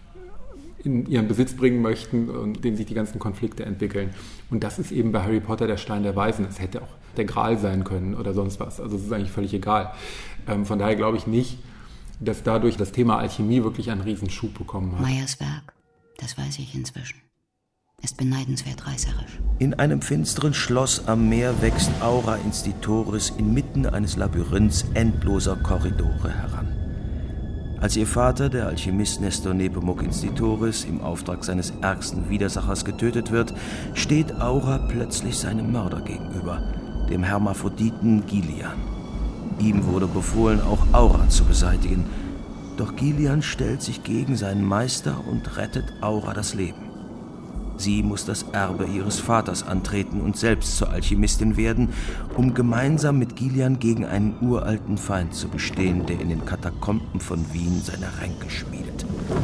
in ihren Besitz bringen möchten und dem sich die ganzen Konflikte entwickeln. Und das ist eben bei Harry Potter der Stein der Weisen. Es hätte auch der Gral sein können oder sonst was. Also es ist eigentlich völlig egal. Von daher glaube ich nicht, dass dadurch das Thema Alchemie wirklich einen Riesenschub bekommen hat. Meyers Werk, das weiß ich inzwischen, ist beneidenswert reißerisch. In einem finsteren Schloss am Meer wächst Aura Institoris inmitten eines Labyrinths endloser Korridore heran. Als ihr Vater, der Alchemist Nestor Nepomuk Institoris, im Auftrag seines ärgsten Widersachers getötet wird, steht Aura plötzlich seinem Mörder gegenüber, dem Hermaphroditen Gilian. Ihm wurde befohlen, auch Aura zu beseitigen. Doch Gilian stellt sich gegen seinen Meister und rettet Aura das Leben. Sie muss das Erbe ihres Vaters antreten und selbst zur Alchemistin werden, um gemeinsam mit Gilian gegen einen uralten Feind zu bestehen, der in den Katakomben von Wien seine Ränke schmiedet.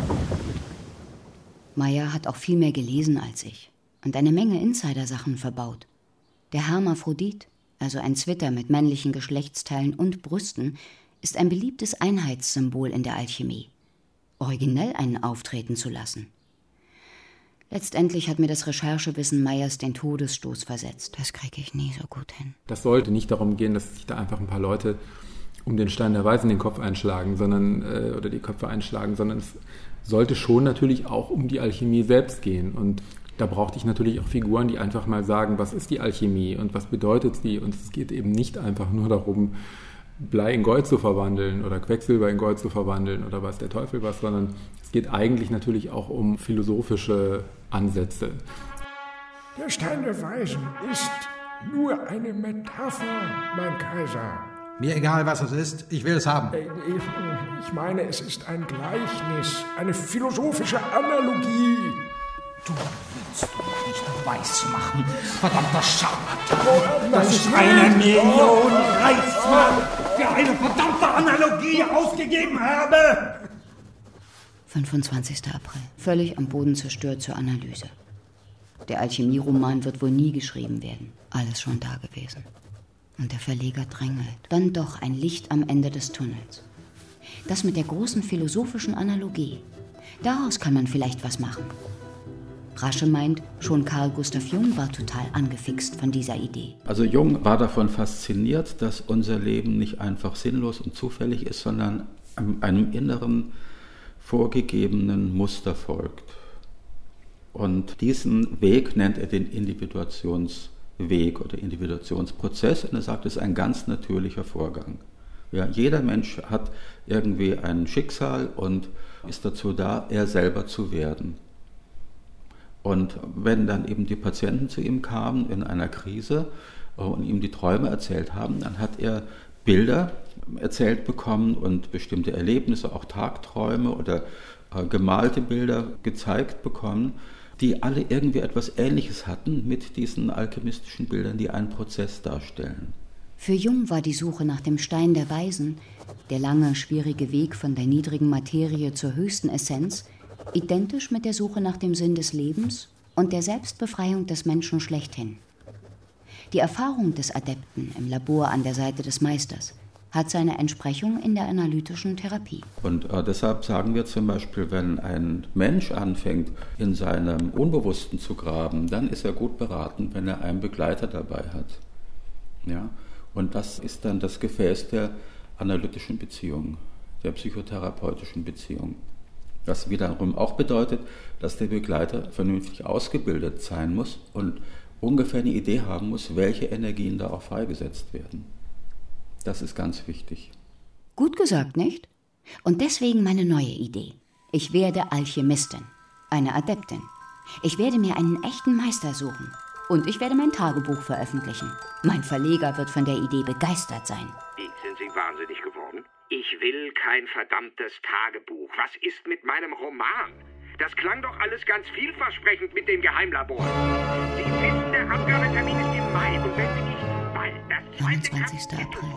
Meyer hat auch viel mehr gelesen als ich und eine Menge Insidersachen verbaut. Der Hermaphrodit, also ein Zwitter mit männlichen Geschlechtsteilen und Brüsten, ist ein beliebtes Einheitssymbol in der Alchemie. Originell einen auftreten zu lassen. Letztendlich hat mir das Recherchewissen Meyers den Todesstoß versetzt. Das kriege ich nie so gut hin. Das sollte nicht darum gehen, dass sich da einfach ein paar Leute um den Stein der Weisen den Kopf einschlagen, oder die Köpfe einschlagen, sondern es sollte schon natürlich auch um die Alchemie selbst gehen. Und da brauchte ich natürlich auch Figuren, die einfach mal sagen, was ist die Alchemie und was bedeutet sie? Und es geht eben nicht einfach nur darum, Blei in Gold zu verwandeln oder Quecksilber in Gold zu verwandeln oder weiß der Teufel was, sondern es geht eigentlich natürlich auch um philosophische Ansätze. Der Stein der Weisen ist nur eine Metapher, mein Kaiser. Mir egal, was es ist, ich will es haben. Ich meine, es ist ein Gleichnis, eine philosophische Analogie. Du willst doch nicht weiß machen, verdammter Scharlatan. Das ist 1 Million Reichsmark für eine verdammte Analogie ausgegeben habe. 25. April. Völlig am Boden zerstört zur Analyse. Der Alchemieroman wird wohl nie geschrieben werden. Alles schon da gewesen. Und der Verleger drängelt. Dann doch ein Licht am Ende des Tunnels. Das mit der großen philosophischen Analogie. Daraus kann man vielleicht was machen. Rasche meint, schon Carl Gustav Jung war total angefixt von dieser Idee. Also Jung war davon fasziniert, dass unser Leben nicht einfach sinnlos und zufällig ist, sondern einem inneren, vorgegebenen Muster folgt. Und diesen Weg nennt er den Individuationsweg oder Individuationsprozess. Und er sagt, es ist ein ganz natürlicher Vorgang. Ja, jeder Mensch hat irgendwie ein Schicksal und ist dazu da, er selber zu werden. Und wenn dann eben die Patienten zu ihm kamen in einer Krise und ihm die Träume erzählt haben, dann hat er Bilder erzählt bekommen und bestimmte Erlebnisse, auch Tagträume oder gemalte Bilder gezeigt bekommen, die alle irgendwie etwas Ähnliches hatten mit diesen alchemistischen Bildern, die einen Prozess darstellen. Für Jung war die Suche nach dem Stein der Weisen, der lange, schwierige Weg von der niedrigen Materie zur höchsten Essenz, identisch mit der Suche nach dem Sinn des Lebens und der Selbstbefreiung des Menschen schlechthin. Die Erfahrung des Adepten im Labor an der Seite des Meisters hat seine Entsprechung in der analytischen Therapie. Und deshalb sagen wir zum Beispiel, wenn ein Mensch anfängt, in seinem Unbewussten zu graben, dann ist er gut beraten, wenn er einen Begleiter dabei hat. Ja? Und das ist dann das Gefäß der analytischen Beziehung, der psychotherapeutischen Beziehung. Was wiederum auch bedeutet, dass der Begleiter vernünftig ausgebildet sein muss und ungefähr eine Idee haben muss, welche Energien da auch freigesetzt werden. Das ist ganz wichtig. Gut gesagt, nicht? Und deswegen meine neue Idee. Ich werde Alchemistin, eine Adeptin. Ich werde mir einen echten Meister suchen. Und ich werde mein Tagebuch veröffentlichen. Mein Verleger wird von der Idee begeistert sein. Sind Sie wahnsinnig geworden? Ich will kein verdammtes Tagebuch. Was ist mit meinem Roman? Das klang doch alles ganz vielversprechend mit dem Geheimlabor. Sie wissen, der Abgabetermin ist im Mai. Und wenn Sie nicht bald das 29. April.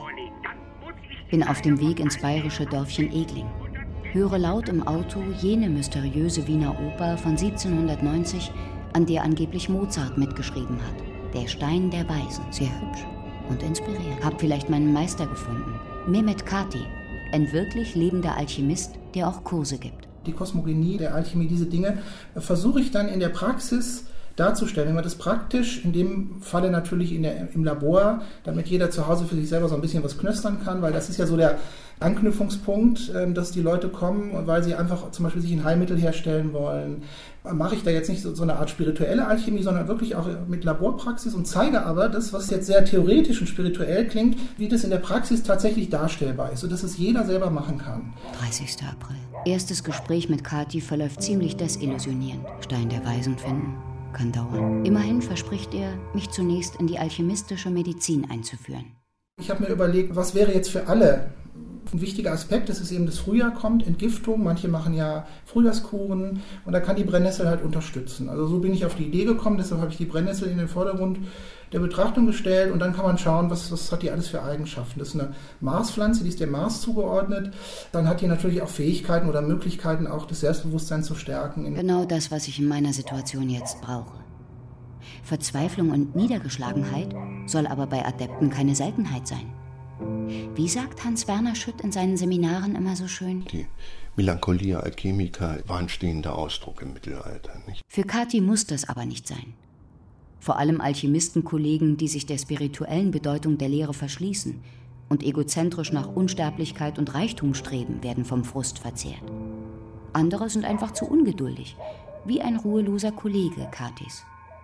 Bin auf dem Weg ins bayerische Dörfchen Egling. Höre laut im Auto jene mysteriöse Wiener Oper von 1790, an der angeblich Mozart mitgeschrieben hat. Der Stein der Weisen. Sehr hübsch und inspirierend. Hab vielleicht meinen Meister gefunden. Mehmet Kati, ein wirklich lebender Alchemist, der auch Kurse gibt. Die Kosmogonie der Alchemie, diese Dinge, versuche ich dann in der Praxis darzustellen. Wenn man das praktisch, in dem Falle natürlich im Labor, damit jeder zu Hause für sich selber so ein bisschen was knöstern kann, weil das ist ja so der Anknüpfungspunkt, dass die Leute kommen, weil sie einfach zum Beispiel sich ein Heilmittel herstellen wollen. Mache ich da jetzt nicht so eine Art spirituelle Alchemie, sondern wirklich auch mit Laborpraxis und zeige aber das, was jetzt sehr theoretisch und spirituell klingt, wie das in der Praxis tatsächlich darstellbar ist, sodass es jeder selber machen kann. 30. April. Erstes Gespräch mit Kathi verläuft ziemlich desillusionierend. Stein der Weisen finden kann dauern. Immerhin verspricht er, mich zunächst in die alchemistische Medizin einzuführen. Ich habe mir überlegt, was wäre jetzt für alle ein wichtiger Aspekt, dass es eben das Frühjahr kommt, Entgiftung, manche machen ja Frühjahrskuren und da kann die Brennnessel halt unterstützen. Also so bin ich auf die Idee gekommen, deshalb habe ich die Brennnessel in den Vordergrund der Betrachtung gestellt und dann kann man schauen, was hat die alles für Eigenschaften. Das ist eine Marspflanze, die ist dem Mars zugeordnet. Dann hat die natürlich auch Fähigkeiten oder Möglichkeiten, auch das Selbstbewusstsein zu stärken. Genau das, was ich in meiner Situation jetzt brauche. Verzweiflung und Niedergeschlagenheit soll aber bei Adepten keine Seltenheit sein. Wie sagt Hans-Werner Schütt in seinen Seminaren immer so schön? Die Melancholia Alchemica war ein stehender Ausdruck im Mittelalter, nicht? Für Kathi muss das aber nicht sein. Vor allem Alchemistenkollegen, die sich der spirituellen Bedeutung der Lehre verschließen und egozentrisch nach Unsterblichkeit und Reichtum streben, werden vom Frust verzehrt. Andere sind einfach zu ungeduldig, wie ein ruheloser Kollege Kathis.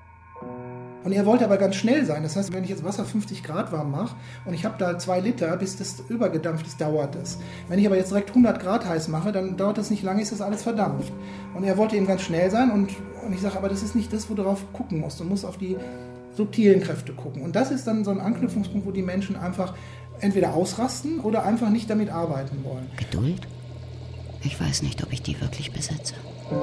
Und er wollte aber ganz schnell sein. Das heißt, wenn ich jetzt Wasser 50 Grad warm mache und ich habe da 2 Liter, bis das übergedampft ist, dauert das. Wenn ich aber jetzt direkt 100 Grad heiß mache, dann dauert das nicht lange, ist das alles verdampft. Und er wollte eben ganz schnell sein und ich sage, aber das ist nicht das, wo du drauf gucken musst. Du musst auf die subtilen Kräfte gucken. Und das ist dann so ein Anknüpfungspunkt, wo die Menschen einfach entweder ausrasten oder einfach nicht damit arbeiten wollen. Geduld? Ich weiß nicht, ob ich die wirklich besitze.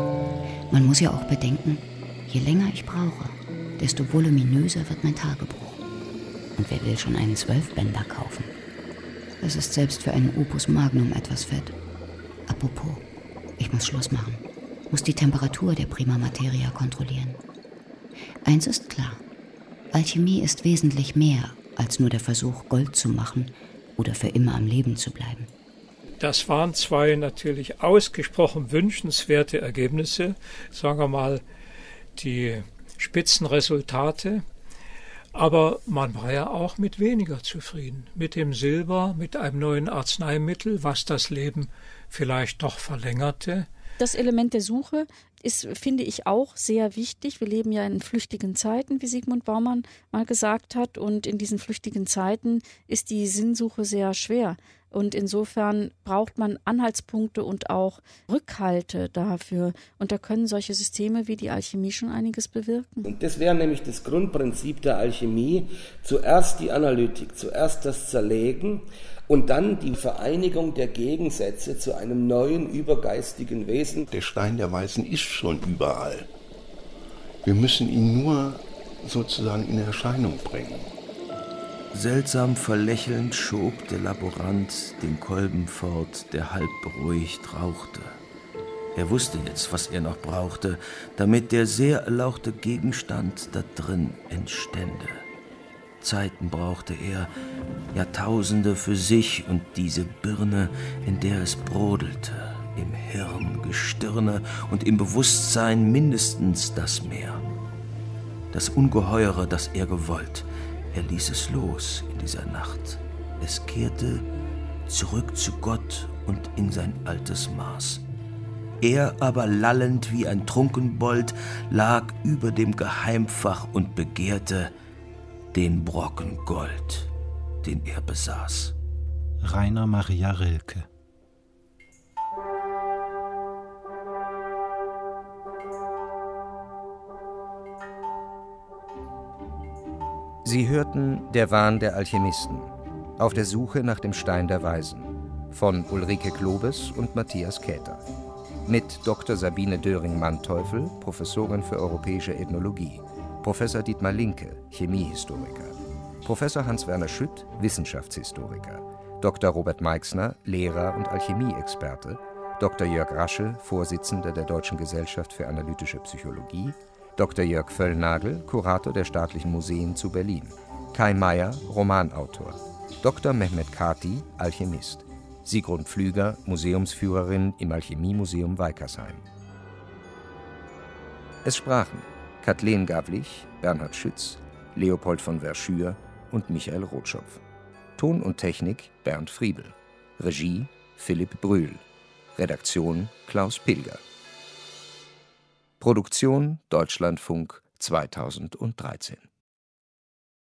Man muss ja auch bedenken, je länger ich brauche, desto voluminöser wird mein Tagebuch. Und wer will schon einen 12-Bänder kaufen? Das ist selbst für einen Opus Magnum etwas fett. Apropos, ich muss Schluss machen. Muss die Temperatur der Prima Materia kontrollieren. Eins ist klar. Alchemie ist wesentlich mehr als nur der Versuch, Gold zu machen oder für immer am Leben zu bleiben. Das waren 2 natürlich ausgesprochen wünschenswerte Ergebnisse. Sagen wir mal, die Spitzenresultate, aber man war ja auch mit weniger zufrieden. Mit dem Silber, mit einem neuen Arzneimittel, was das Leben vielleicht doch verlängerte. Das Element der Suche ist, finde ich, auch sehr wichtig. Wir leben ja in flüchtigen Zeiten, wie Sigmund Baumann mal gesagt hat, und in diesen flüchtigen Zeiten ist die Sinnsuche sehr schwer. Und insofern braucht man Anhaltspunkte und auch Rückhalte dafür. Und da können solche Systeme wie die Alchemie schon einiges bewirken. Und das wäre nämlich das Grundprinzip der Alchemie. Zuerst die Analytik, zuerst das Zerlegen und dann die Vereinigung der Gegensätze zu einem neuen übergeistigen Wesen. Der Stein der Weisen ist schon überall. Wir müssen ihn nur sozusagen in Erscheinung bringen. Seltsam verlächelnd schob der Laborant den Kolben fort, der halb beruhigt rauchte. Er wusste jetzt, was er noch brauchte, damit der sehr erlauchte Gegenstand da drin entstände. Zeiten brauchte er, Jahrtausende für sich und diese Birne, in der es brodelte, im Hirn, Gestirne und im Bewusstsein mindestens das Meer. Das Ungeheure, das er gewollt. Er ließ es los in dieser Nacht. Es kehrte zurück zu Gott und in sein altes Maß. Er aber, lallend wie ein Trunkenbold, lag über dem Geheimfach und begehrte den Brocken Gold, den er besaß. Rainer Maria Rilke. Sie hörten Der Wahn der Alchemisten, auf der Suche nach dem Stein der Weisen, von Ulrike Klobes und Matthias Käther. Mit Dr. Sabine Döring-Manteuffel, Professorin für europäische Ethnologie, Professor Dietmar Linke, Chemiehistoriker, Professor Hans-Werner Schütt, Wissenschaftshistoriker, Dr. Robert Meixner, Lehrer und Alchemieexperte, Dr. Jörg Rasche, Vorsitzender der Deutschen Gesellschaft für analytische Psychologie, Dr. Jörg Völlnagel, Kurator der Staatlichen Museen zu Berlin, Kai Meyer, Romanautor, Dr. Mehmet Kathi, Alchemist, Sigrun Pflüger, Museumsführerin im Alchemiemuseum Weikersheim. Es sprachen Kathleen Gavlich, Bernhard Schütz, Leopold von Verschür und Michael Rotschopf. Ton und Technik Bernd Friebel. Regie Philipp Brühl. Redaktion Klaus Pilger. Produktion Deutschlandfunk 2013.